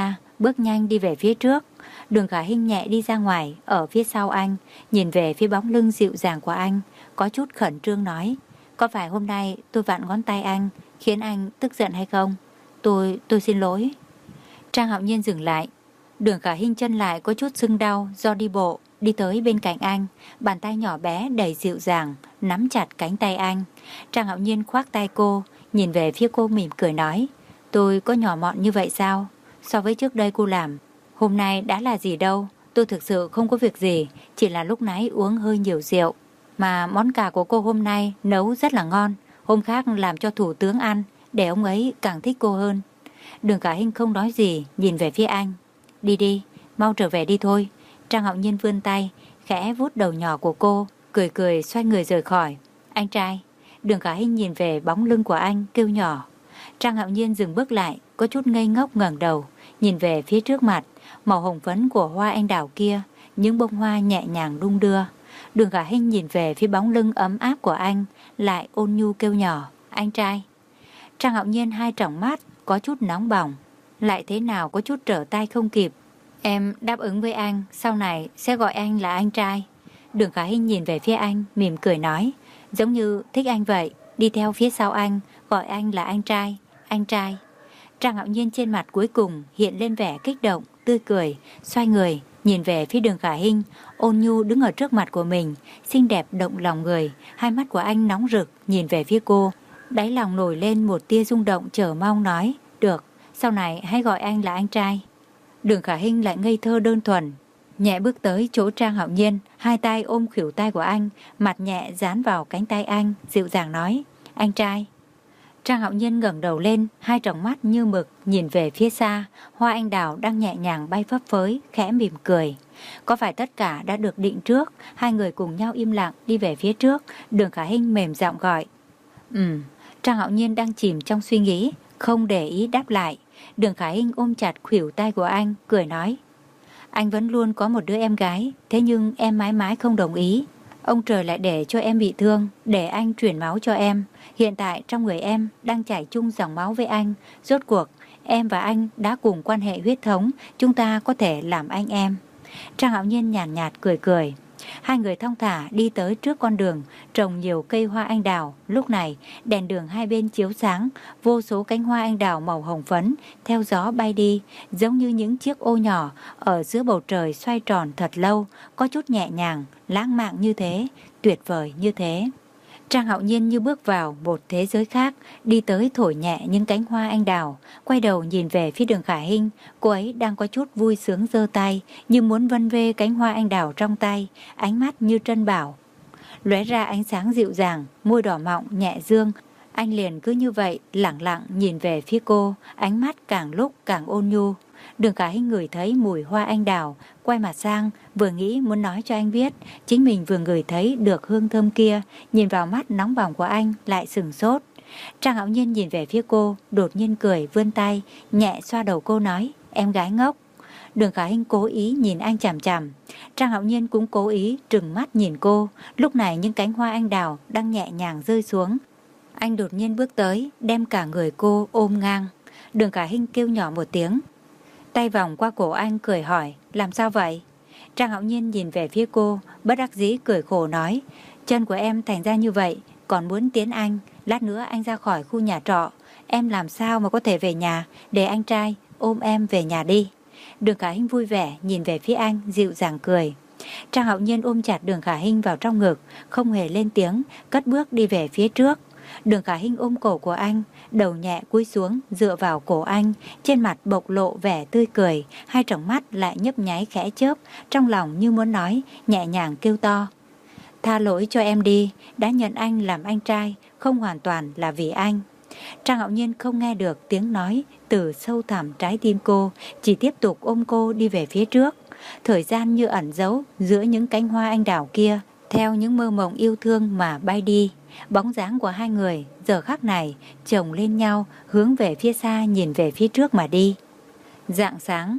bước nhanh đi về phía trước. Đường Khả Hinh nhẹ đi ra ngoài, ở phía sau anh, nhìn về phía bóng lưng dịu dàng của anh, có chút khẩn trương nói: có phải hôm nay tôi vặn ngón tay anh, khiến anh tức giận hay không? Tôi, tôi xin lỗi. Trang Hạo Nhiên dừng lại. Đường Khả Hinh chân lại có chút sưng đau do đi bộ, đi tới bên cạnh anh, bàn tay nhỏ bé đầy dịu dàng nắm chặt cánh tay anh. Trang Hạo Nhiên khoác tay cô, nhìn về phía cô mỉm cười nói: tôi có nhỏ mọn như vậy sao? So với trước đây cô làm, hôm nay đã là gì đâu. Tôi thực sự không có việc gì, chỉ là lúc nãy uống hơi nhiều rượu. Mà món cà của cô hôm nay nấu rất là ngon, hôm khác làm cho thủ tướng ăn, để ông ấy càng thích cô hơn. Đường Khả Hinh không nói gì, nhìn về phía anh. Đi đi, mau trở về đi thôi. Trang Hạo Nhiên vươn tay, khẽ vuốt đầu nhỏ của cô, cười cười xoay người rời khỏi. Anh trai. Đường Khả Hinh nhìn về bóng lưng của anh, kêu nhỏ. Trang Hạo Nhiên dừng bước lại, có chút ngây ngốc ngẩng đầu, nhìn về phía trước mặt, màu hồng phấn của hoa anh đào kia, những bông hoa nhẹ nhàng đung đưa. Đường Khả Hinh nhìn về phía bóng lưng ấm áp của anh, lại ôn nhu kêu nhỏ. Anh trai. Trang Hạo Nhiên hai tròng mắt có chút nóng bỏng, lại thế nào có chút trở tay không kịp. Em đáp ứng với anh, sau này sẽ gọi anh là anh trai. Đường Khả Hinh nhìn về phía anh, mỉm cười nói. Giống như thích anh vậy, đi theo phía sau anh, gọi anh là anh trai, anh trai. Trang Hạo Nhiên trên mặt cuối cùng hiện lên vẻ kích động, tươi cười, xoay người, nhìn về phía Đường Khả Hinh, ôn nhu đứng ở trước mặt của mình, xinh đẹp động lòng người. Hai mắt của anh nóng rực, nhìn về phía cô, đáy lòng nổi lên một tia rung động chờ mong nói. Được, sau này hãy gọi anh là anh trai. Đường Khả Hinh lại ngây thơ đơn thuần, nhẹ bước tới chỗ Trang Hạo Nhiên, hai tay ôm khuỷu tay của anh, mặt nhẹ dán vào cánh tay anh, dịu dàng nói. Anh trai. Trang Hạo Nhiên ngẩng đầu lên, hai tròng mắt như mực nhìn về phía xa, hoa anh đào đang nhẹ nhàng bay phấp phới, khẽ mỉm cười. Có phải tất cả đã được định trước? Hai người cùng nhau im lặng đi về phía trước. Đường Khả Hinh mềm giọng gọi. Ừ. Trang Hạo Nhiên đang chìm trong suy nghĩ, không để ý đáp lại. Đường Khả Hinh ôm chặt khuỷu tay của anh, cười nói. Anh vẫn luôn có một đứa em gái, thế nhưng em mãi mãi không đồng ý. Ông trời lại để cho em bị thương, để anh chuyển máu cho em. Hiện tại trong người em đang chảy chung dòng máu với anh. Rốt cuộc, em và anh đã cùng quan hệ huyết thống, chúng ta có thể làm anh em. Trang Hạo Nhiên nhàn nhạt, nhạt cười cười. Hai người thong thả đi tới trước con đường trồng nhiều cây hoa anh đào. Lúc này đèn đường hai bên chiếu sáng, vô số cánh hoa anh đào màu hồng phấn theo gió bay đi, giống như những chiếc ô nhỏ ở giữa bầu trời xoay tròn thật lâu, có chút nhẹ nhàng, lãng mạn như thế, tuyệt vời như thế. Trang Hạo Nhiên như bước vào một thế giới khác, đi tới thổi nhẹ những cánh hoa anh đào, quay đầu nhìn về phía Đường Khả Hinh, cô ấy đang có chút vui sướng giơ tay, như muốn vân vê cánh hoa anh đào trong tay, ánh mắt như trân bảo. Lóe ra ánh sáng dịu dàng, môi đỏ mọng nhẹ dương, anh liền cứ như vậy lẳng lặng nhìn về phía cô, ánh mắt càng lúc càng ôn nhu. Đường Khả Hinh ngửi thấy mùi hoa anh đào, quay mặt sang, vừa nghĩ muốn nói cho anh biết, chính mình vừa ngửi thấy được hương thơm kia, nhìn vào mắt nóng bỏng của anh lại sừng sốt. Trang Hạo Nhiên nhìn về phía cô, đột nhiên cười vươn tay, nhẹ xoa đầu cô nói, em gái ngốc. Đường Khả Hinh cố ý nhìn anh chằm chằm, Trang Hạo Nhiên cũng cố ý trừng mắt nhìn cô. Lúc này những cánh hoa anh đào đang nhẹ nhàng rơi xuống. Anh đột nhiên bước tới, đem cả người cô ôm ngang. Đường Khả Hinh kêu nhỏ một tiếng, tay vòng qua cổ anh cười hỏi, làm sao vậy? Trang Hạo Nhiên nhìn về phía cô, bất đắc dĩ cười khổ nói, chân của em thành ra như vậy, còn muốn tiến anh, lát nữa anh ra khỏi khu nhà trọ, em làm sao mà có thể về nhà, để anh trai ôm em về nhà đi. Đường Khả Hinh vui vẻ nhìn về phía anh, dịu dàng cười. Trang Hạo Nhiên ôm chặt Đường Khả Hinh vào trong ngực, không hề lên tiếng, cất bước đi về phía trước. Đường Khả Hinh ôm cổ của anh, đầu nhẹ cúi xuống dựa vào cổ anh, trên mặt bộc lộ vẻ tươi cười, hai tròng mắt lại nhấp nháy khẽ chớp, trong lòng như muốn nói, nhẹ nhàng kêu to. Tha lỗi cho em đi, đã nhận anh làm anh trai, không hoàn toàn là vì anh. Trang Hạo Nhiên không nghe được tiếng nói từ sâu thẳm trái tim cô, chỉ tiếp tục ôm cô đi về phía trước. Thời gian như ẩn giấu giữa những cánh hoa anh đào kia, theo những mơ mộng yêu thương mà bay đi. Bóng dáng của hai người giờ khắc này chồng lên nhau, hướng về phía xa nhìn về phía trước mà đi. Rạng sáng,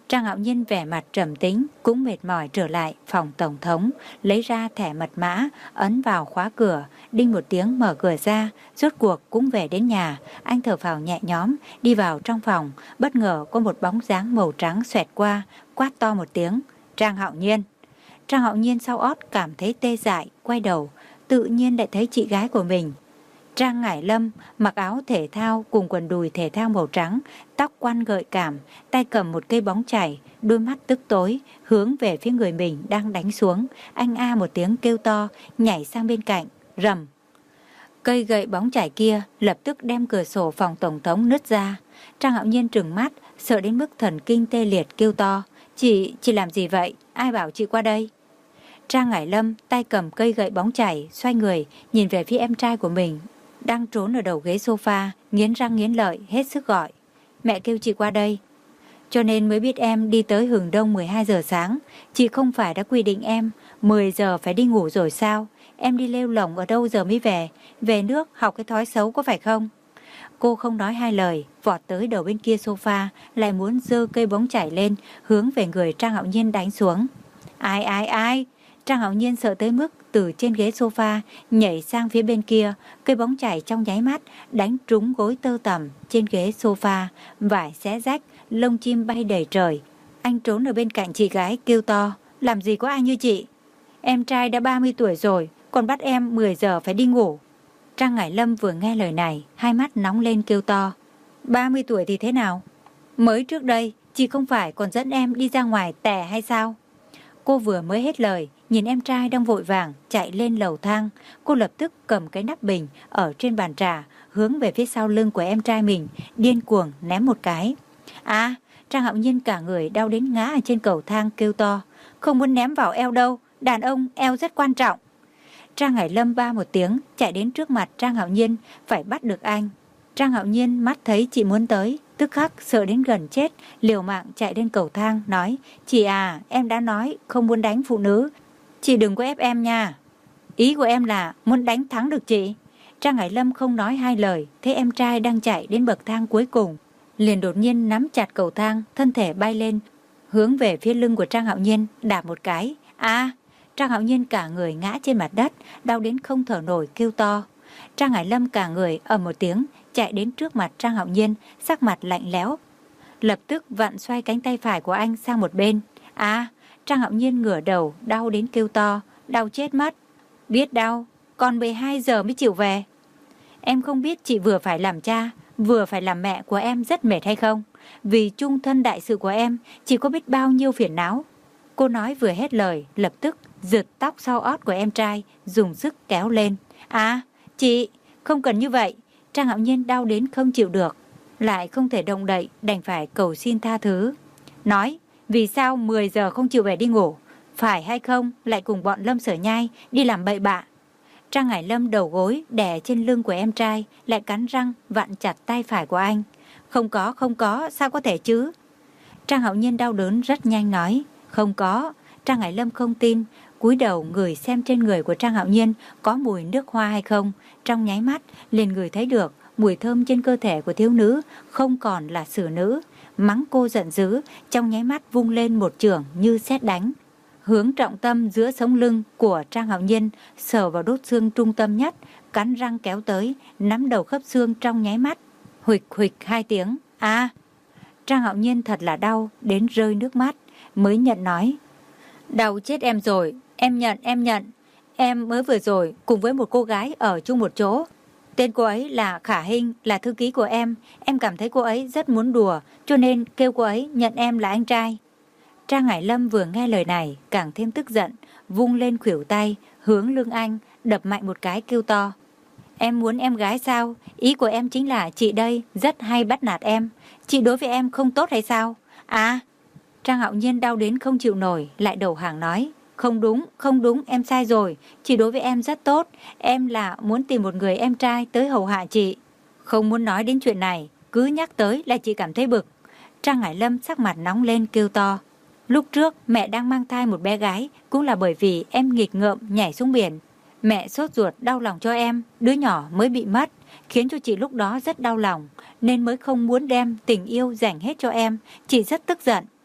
Trang Hạo Nhiên vẻ mặt trầm tính, cũng mệt mỏi trở lại phòng tổng thống, lấy ra thẻ mật mã, ấn vào khóa cửa, đinh một tiếng mở cửa ra, rốt cuộc cũng về đến nhà. Anh thở phào nhẹ nhõm, đi vào trong phòng, bất ngờ có một bóng dáng màu trắng xoẹt qua, quát to một tiếng, Trang Hạo Nhiên. Trang Hạo Nhiên sau ót cảm thấy tê dại, quay đầu, tự nhiên lại thấy chị gái của mình. Trang Ngải Lâm mặc áo thể thao cùng quần đùi thể thao màu trắng, tóc quăn gợi cảm, tay cầm một cây bóng chảy, đôi mắt tức tối, hướng về phía người mình đang đánh xuống. Anh a một tiếng kêu to, nhảy sang bên cạnh, rầm. Cây gậy bóng chảy kia lập tức đem cửa sổ phòng tổng thống nứt ra. Trang Hạo Nhiên trừng mắt, sợ đến mức thần kinh tê liệt kêu to, Chị, chị làm gì vậy? Ai bảo chị qua đây? Trang Ngải Lâm tay cầm cây gậy bóng chảy, xoay người, nhìn về phía em trai của mình, đang trốn ở đầu ghế sofa, nghiến răng nghiến lợi, hết sức gọi. Mẹ kêu chị qua đây. Cho nên mới biết em đi tới Hừng Đông mười hai giờ sáng. Chị không phải đã quy định em mười giờ phải đi ngủ rồi sao? Em đi lêu lổng ở đâu giờ mới về? Về nước học cái thói xấu có phải không? Cô không nói hai lời, vọt tới đầu bên kia sofa, lại muốn giơ cây bóng chảy lên, hướng về người Trang Hạo Nhiên đánh xuống. Ai ai ai? Trang Hạo Nhiên sợ tới mức từ trên ghế sofa nhảy sang phía bên kia, cây bóng chảy trong nháy mắt đánh trúng gối tơ tằm trên ghế sofa, vải xé rách, lông chim bay đầy trời. Anh trốn ở bên cạnh chị gái kêu to, làm gì có ai như chị? Em trai đã ba mươi tuổi rồi, còn bắt em mười giờ phải đi ngủ. Trang Ngải Lâm vừa nghe lời này, hai mắt nóng lên kêu to, ba mươi tuổi thì thế nào? Mới trước đây, chị không phải còn dẫn em đi ra ngoài tè hay sao? Cô vừa mới hết lời, nhìn em trai đang vội vàng chạy lên lầu thang, cô lập tức cầm cái nắp bình ở trên bàn trà, hướng về phía sau lưng của em trai mình, điên cuồng ném một cái. À, Trang Hạo Nhiên cả người đau đến ngã ở trên cầu thang kêu to, không muốn ném vào eo đâu, đàn ông eo rất quan trọng. Trang Ngải Lâm ba một tiếng chạy đến trước mặt Trang Hạo Nhiên, phải bắt được anh. Trang Hạo Nhiên mắt thấy chị muốn tới, tức khắc sợ đến gần chết, liều mạng chạy lên cầu thang nói, chị à, em đã nói không muốn đánh phụ nữ, chị đừng có ép em nha. Ý của em là muốn đánh thắng được chị. Trang Ngải Lâm không nói hai lời, thấy em trai đang chạy đến bậc thang cuối cùng, liền đột nhiên nắm chặt cầu thang, thân thể bay lên, hướng về phía lưng của Trang Hạo Nhiên đạp một cái. À, Trang Hạo Nhiên cả người ngã trên mặt đất, đau đến không thở nổi kêu to. Trang Ngải Lâm cả người ầm một tiếng chạy đến trước mặt Trang Hạo Nhiên, sắc mặt lạnh lẽo, lập tức vặn xoay cánh tay phải của anh sang một bên. À, Trang Hạo Nhiên ngửa đầu đau đến kêu to, đau chết mất. Biết đau, còn mười hai giờ mới chịu về. Em không biết chị vừa phải làm cha, vừa phải làm mẹ của em rất mệt hay không? Vì chung thân đại sự của em, chị có biết bao nhiêu phiền não. Cô nói vừa hết lời, lập tức giật tóc sau ót của em trai, dùng sức kéo lên. À, chị, không cần như vậy. Trang Hạo Nhiên đau đến không chịu được, lại không thể động đậy, đành phải cầu xin tha thứ. Nói, vì sao mười giờ không chịu về đi ngủ? Phải hay không, lại cùng bọn Lâm Sở Nhai đi làm bậy bạ. Trang Ngải Lâm đầu gối đè trên lưng của em trai, lại cắn răng vặn chặt tay phải của anh. Không có, không có, sao có thể chứ? Trang Hạo Nhiên đau đớn rất nhanh nói, không có. Trang Ngải Lâm không tin, cúi đầu ngửi xem trên người của Trang Hạo Nhiên có mùi nước hoa hay không. Trong nháy mắt liền ngửi thấy được mùi thơm trên cơ thể của thiếu nữ không còn là xử nữ. Mắng cô giận dữ, trong nháy mắt vung lên một chưởng như sét đánh, hướng trọng tâm giữa sống lưng của Trang Hạo Nhiên, sờ vào đốt xương trung tâm nhất, cắn răng kéo tới, nắm đầu khớp xương trong nháy mắt, huỵch huỵch hai tiếng. À, Trang Hạo Nhiên thật là đau đến rơi nước mắt, mới nhận nói, đau chết em rồi, em nhận, em nhận. Em mới vừa rồi cùng với một cô gái ở chung một chỗ. Tên cô ấy là Khả Hinh, là thư ký của em. Em cảm thấy cô ấy rất muốn đùa, cho nên kêu cô ấy nhận em là anh trai. Trang Ngải Lâm vừa nghe lời này càng thêm tức giận, vung lên khuỷu tay, hướng lưng anh, đập mạnh một cái kêu to. Em muốn em gái sao? Ý của em chính là chị đây rất hay bắt nạt em. Chị đối với em không tốt hay sao? À, Trang Hạo Nhiên đau đến không chịu nổi, lại đầu hàng nói, không đúng, không đúng, em sai rồi, chị đối với em rất tốt, em là muốn tìm một người em trai tới hầu hạ chị. Không muốn nói đến chuyện này, cứ nhắc tới là chị cảm thấy bực. Trang Ngải Lâm sắc mặt nóng lên kêu to, lúc trước mẹ đang mang thai một bé gái, cũng là bởi vì em nghịch ngợm nhảy xuống biển. Mẹ sốt ruột đau lòng cho em, đứa nhỏ mới bị mất, khiến cho chị lúc đó rất đau lòng, nên mới không muốn đem tình yêu dành hết cho em, chị rất tức giận.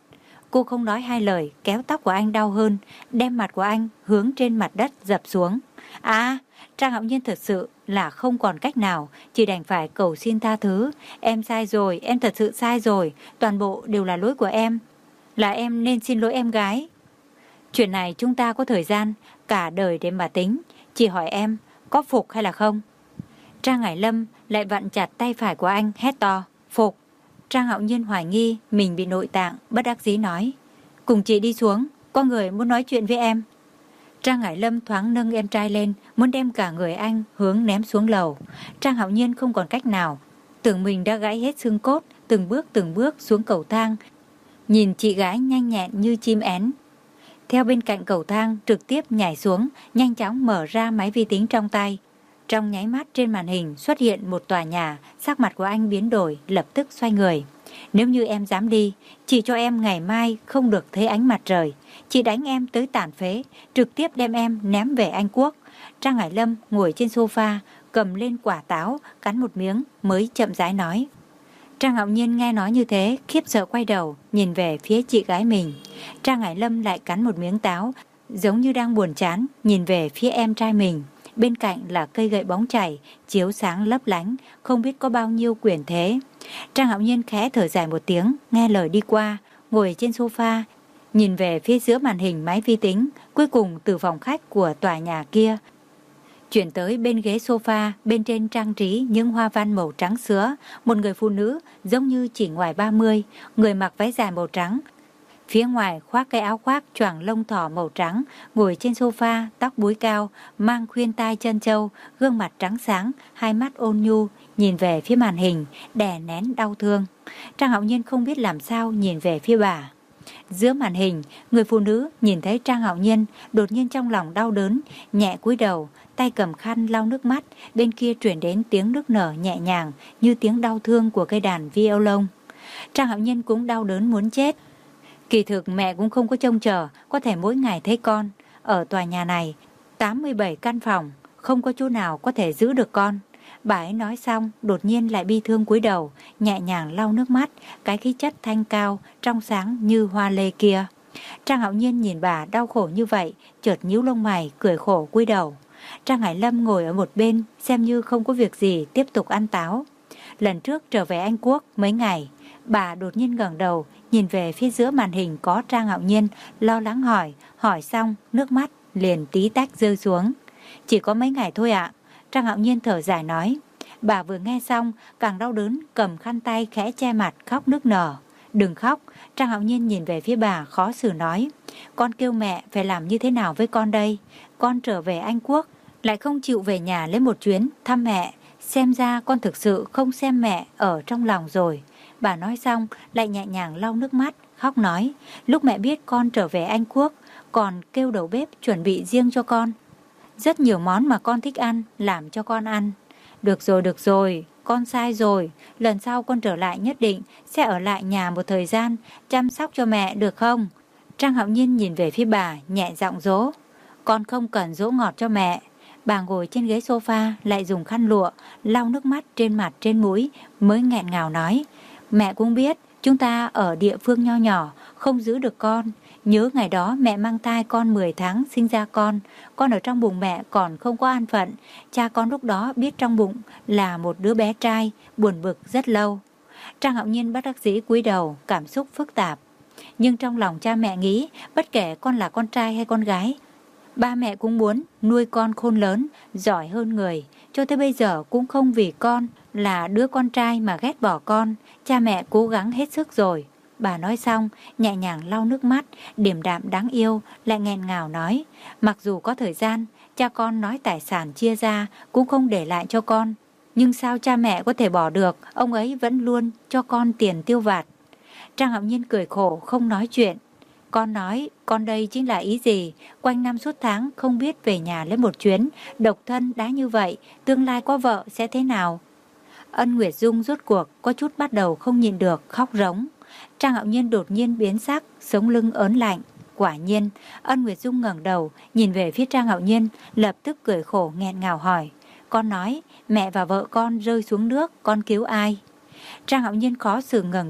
Cô không nói hai lời, kéo tóc của anh đau hơn, đem mặt của anh hướng trên mặt đất dập xuống. À, Trang Hạo Nhiên thật sự là không còn cách nào, chỉ đành phải cầu xin tha thứ. Em sai rồi, em thật sự sai rồi, toàn bộ đều là lỗi của em. Là em nên xin lỗi em gái. Chuyện này chúng ta có thời gian cả đời để mà tính. Chỉ hỏi em, có phục hay là không? Trang Ngải Lâm lại vặn chặt tay phải của anh, hét to, phục. Trang Hạo Nhiên hoài nghi mình bị nội tạng, bất đắc dĩ nói, cùng chị đi xuống, có người muốn nói chuyện với em. Trang Ngải Lâm thoáng nâng em trai lên, muốn đem cả người anh hướng ném xuống lầu. Trang Hạo Nhiên không còn cách nào, tưởng mình đã gãy hết xương cốt, từng bước từng bước xuống cầu thang, nhìn chị gái nhanh nhẹn như chim én. Theo bên cạnh cầu thang trực tiếp nhảy xuống, nhanh chóng mở ra máy vi tính trong tay. Trong nháy mắt trên màn hình xuất hiện một tòa nhà, sắc mặt của anh biến đổi, lập tức xoay người. Nếu như em dám đi, chị cho em ngày mai không được thấy ánh mặt trời. Chị đánh em tới tàn phế, trực tiếp đem em ném về Anh Quốc. Trang Ngải Lâm ngồi trên sofa, cầm lên quả táo, cắn một miếng mới chậm rãi nói. Trang Hạo Nhiên nghe nói như thế, khiếp sợ quay đầu, nhìn về phía chị gái mình. Trang Ngải Lâm lại cắn một miếng táo, giống như đang buồn chán, nhìn về phía em trai mình. Bên cạnh là cây gậy bóng chảy, chiếu sáng lấp lánh, không biết có bao nhiêu quyền thế. Trang Hạo Nhiên khẽ thở dài một tiếng, nghe lời đi qua, ngồi trên sofa, nhìn về phía giữa màn hình máy vi tính, cuối cùng từ phòng khách của tòa nhà kia chuyển tới bên ghế sofa, bên trên trang trí những hoa văn màu trắng sữa, một người phụ nữ giống như chỉ ngoài ba mươi, người mặc váy dài màu trắng, phía ngoài khoác cái áo khoác choàng lông thỏ màu trắng, ngồi trên sofa, tóc búi cao, mang khuyên tai chân châu, gương mặt trắng sáng, hai mắt ôn nhu, nhìn về phía màn hình, đè nén đau thương. Trang Hạo Nhiên không biết làm sao nhìn về phía bà. Giữa màn hình, người phụ nữ nhìn thấy Trang Hạo Nhiên, đột nhiên trong lòng đau đớn, nhẹ cúi đầu, tay cầm khăn lau nước mắt, bên kia truyền đến tiếng nức nở nhẹ nhàng như tiếng đau thương của cây đàn violon. Trang Hạo Nhiên cũng đau đớn muốn chết. Kỳ thực mẹ cũng không có trông chờ, có thể mỗi ngày thấy con. Ở tòa nhà này, tám mươi bảy căn phòng, không có chỗ nào có thể giữ được con. Bà ấy nói xong, đột nhiên lại bi thương cúi đầu, nhẹ nhàng lau nước mắt, cái khí chất thanh cao, trong sáng như hoa lê kia. Trang Hạo Nhiên nhìn bà đau khổ như vậy, chợt nhíu lông mày, cười khổ cúi đầu. Trang Hải Lâm ngồi ở một bên, xem như không có việc gì, tiếp tục ăn táo. Lần trước trở về Anh Quốc mấy ngày, bà đột nhiên ngẩng đầu, nhìn về phía giữa màn hình có Trang Hạo Nhiên, lo lắng hỏi, hỏi xong, nước mắt liền tí tách rơi xuống. Chỉ có mấy ngày thôi ạ. Trang Hạo Nhiên thở dài nói. Bà vừa nghe xong, càng đau đớn, cầm khăn tay khẽ che mặt, khóc nức nở. Đừng khóc. Trang Hạo Nhiên nhìn về phía bà, khó xử nói. Con kêu mẹ phải làm như thế nào với con đây? Con trở về Anh Quốc, lại không chịu về nhà lấy một chuyến thăm mẹ. Xem ra con thực sự không xem mẹ ở trong lòng rồi. Bà nói xong, lại nhẹ nhàng lau nước mắt, khóc nói. Lúc mẹ biết con trở về Anh Quốc, còn kêu đầu bếp chuẩn bị riêng cho con. Rất nhiều món mà con thích ăn, làm cho con ăn. Được rồi, được rồi, con sai rồi. Lần sau con trở lại nhất định sẽ ở lại nhà một thời gian, chăm sóc cho mẹ được không? Trang Hạo Nhiên nhìn về phía bà, nhẹ giọng dỗ. Con không cần dỗ ngọt cho mẹ. Bà ngồi trên ghế sofa, lại dùng khăn lụa, lau nước mắt trên mặt trên mũi, mới nghẹn ngào nói. Mẹ cũng biết, chúng ta ở địa phương nho nhỏ, không giữ được con. Nhớ ngày đó mẹ mang thai con mười tháng sinh ra con, con ở trong bụng mẹ còn không có an phận. Cha con lúc đó biết trong bụng là một đứa bé trai, buồn bực rất lâu. Trang Hạo Nhiên bất đắc dĩ cúi đầu, cảm xúc phức tạp. Nhưng trong lòng cha mẹ nghĩ, bất kể con là con trai hay con gái, ba mẹ cũng muốn nuôi con khôn lớn, giỏi hơn người. Cho tới bây giờ cũng không vì con là đứa con trai mà ghét bỏ con. Cha mẹ cố gắng hết sức rồi. Bà nói xong, nhẹ nhàng lau nước mắt, điềm đạm đáng yêu, lại nghẹn ngào nói. Mặc dù có thời gian, cha con nói tài sản chia ra cũng không để lại cho con. Nhưng sao cha mẹ có thể bỏ được, ông ấy vẫn luôn cho con tiền tiêu vặt. Trang Hạo Nhiên cười khổ, không nói chuyện. Con nói, con đây chính là ý gì? Quanh năm suốt tháng không biết về nhà lấy một chuyến, độc thân đã như vậy, tương lai có vợ sẽ thế nào? Ân Nguyệt Dung rốt cuộc có chút bắt đầu không nhịn được, khóc rống. Trang Hạo Nhiên đột nhiên biến sắc, sống lưng ớn lạnh. Quả nhiên, Ân Nguyệt Dung ngẩng đầu, nhìn về phía Trang Hạo Nhiên, lập tức cười khổ nghẹn ngào hỏi. Con nói, mẹ và vợ con rơi xuống nước, con cứu ai? Trang Hạo Nhiên khó xử ngẩng đầu,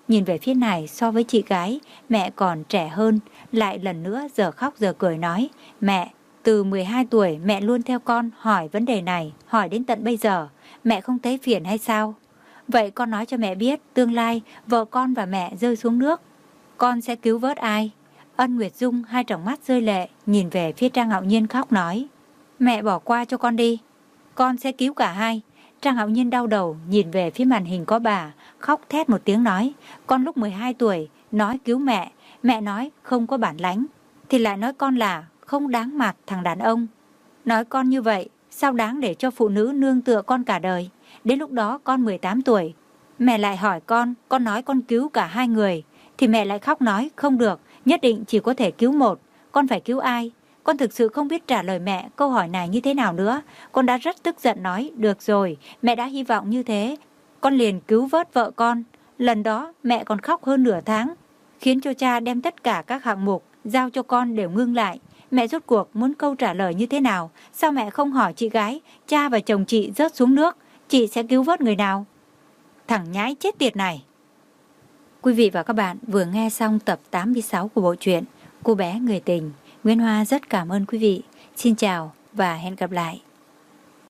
nhìn về phía này so với chị gái, mẹ còn trẻ hơn, lại lần nữa giờ khóc giờ cười nói, mẹ, từ mười hai tuổi mẹ luôn theo con hỏi vấn đề này, hỏi đến tận bây giờ, mẹ không thấy phiền hay sao? Vậy con nói cho mẹ biết, tương lai vợ con và mẹ rơi xuống nước, con sẽ cứu vớt ai? Ân Nguyệt Dung hai tròng mắt rơi lệ, nhìn về phía Trang Hạo Nhiên khóc nói, mẹ bỏ qua cho con đi, con sẽ cứu cả hai. Trang Hạo Nhiên đau đầu, nhìn về phía màn hình có bà, khóc thét một tiếng nói, con lúc mười hai tuổi, nói cứu mẹ, mẹ nói không có bản lãnh, thì lại nói con là không đáng mặt thằng đàn ông. Nói con như vậy, sao đáng để cho phụ nữ nương tựa con cả đời? Đến lúc đó con mười tám tuổi, mẹ lại hỏi con, con nói con cứu cả hai người, thì mẹ lại khóc nói không được, nhất định chỉ có thể cứu một, con phải cứu ai? Con thực sự không biết trả lời mẹ câu hỏi này như thế nào nữa. Con đã rất tức giận nói, được rồi, mẹ đã hy vọng như thế, con liền cứu vớt vợ con. Lần đó mẹ còn khóc hơn nửa tháng, khiến cho cha đem tất cả các hạng mục giao cho con đều ngưng lại. Mẹ rốt cuộc muốn câu trả lời như thế nào? Sao mẹ không hỏi chị gái, cha và chồng chị rớt xuống nước, chị sẽ cứu vớt người nào? Thằng nhái chết tiệt này. Quý vị và các bạn vừa nghe xong tập tám mươi sáu của bộ truyện Cô bé người tình. Nguyễn Hoa rất cảm ơn quý vị. Xin chào và hẹn gặp lại.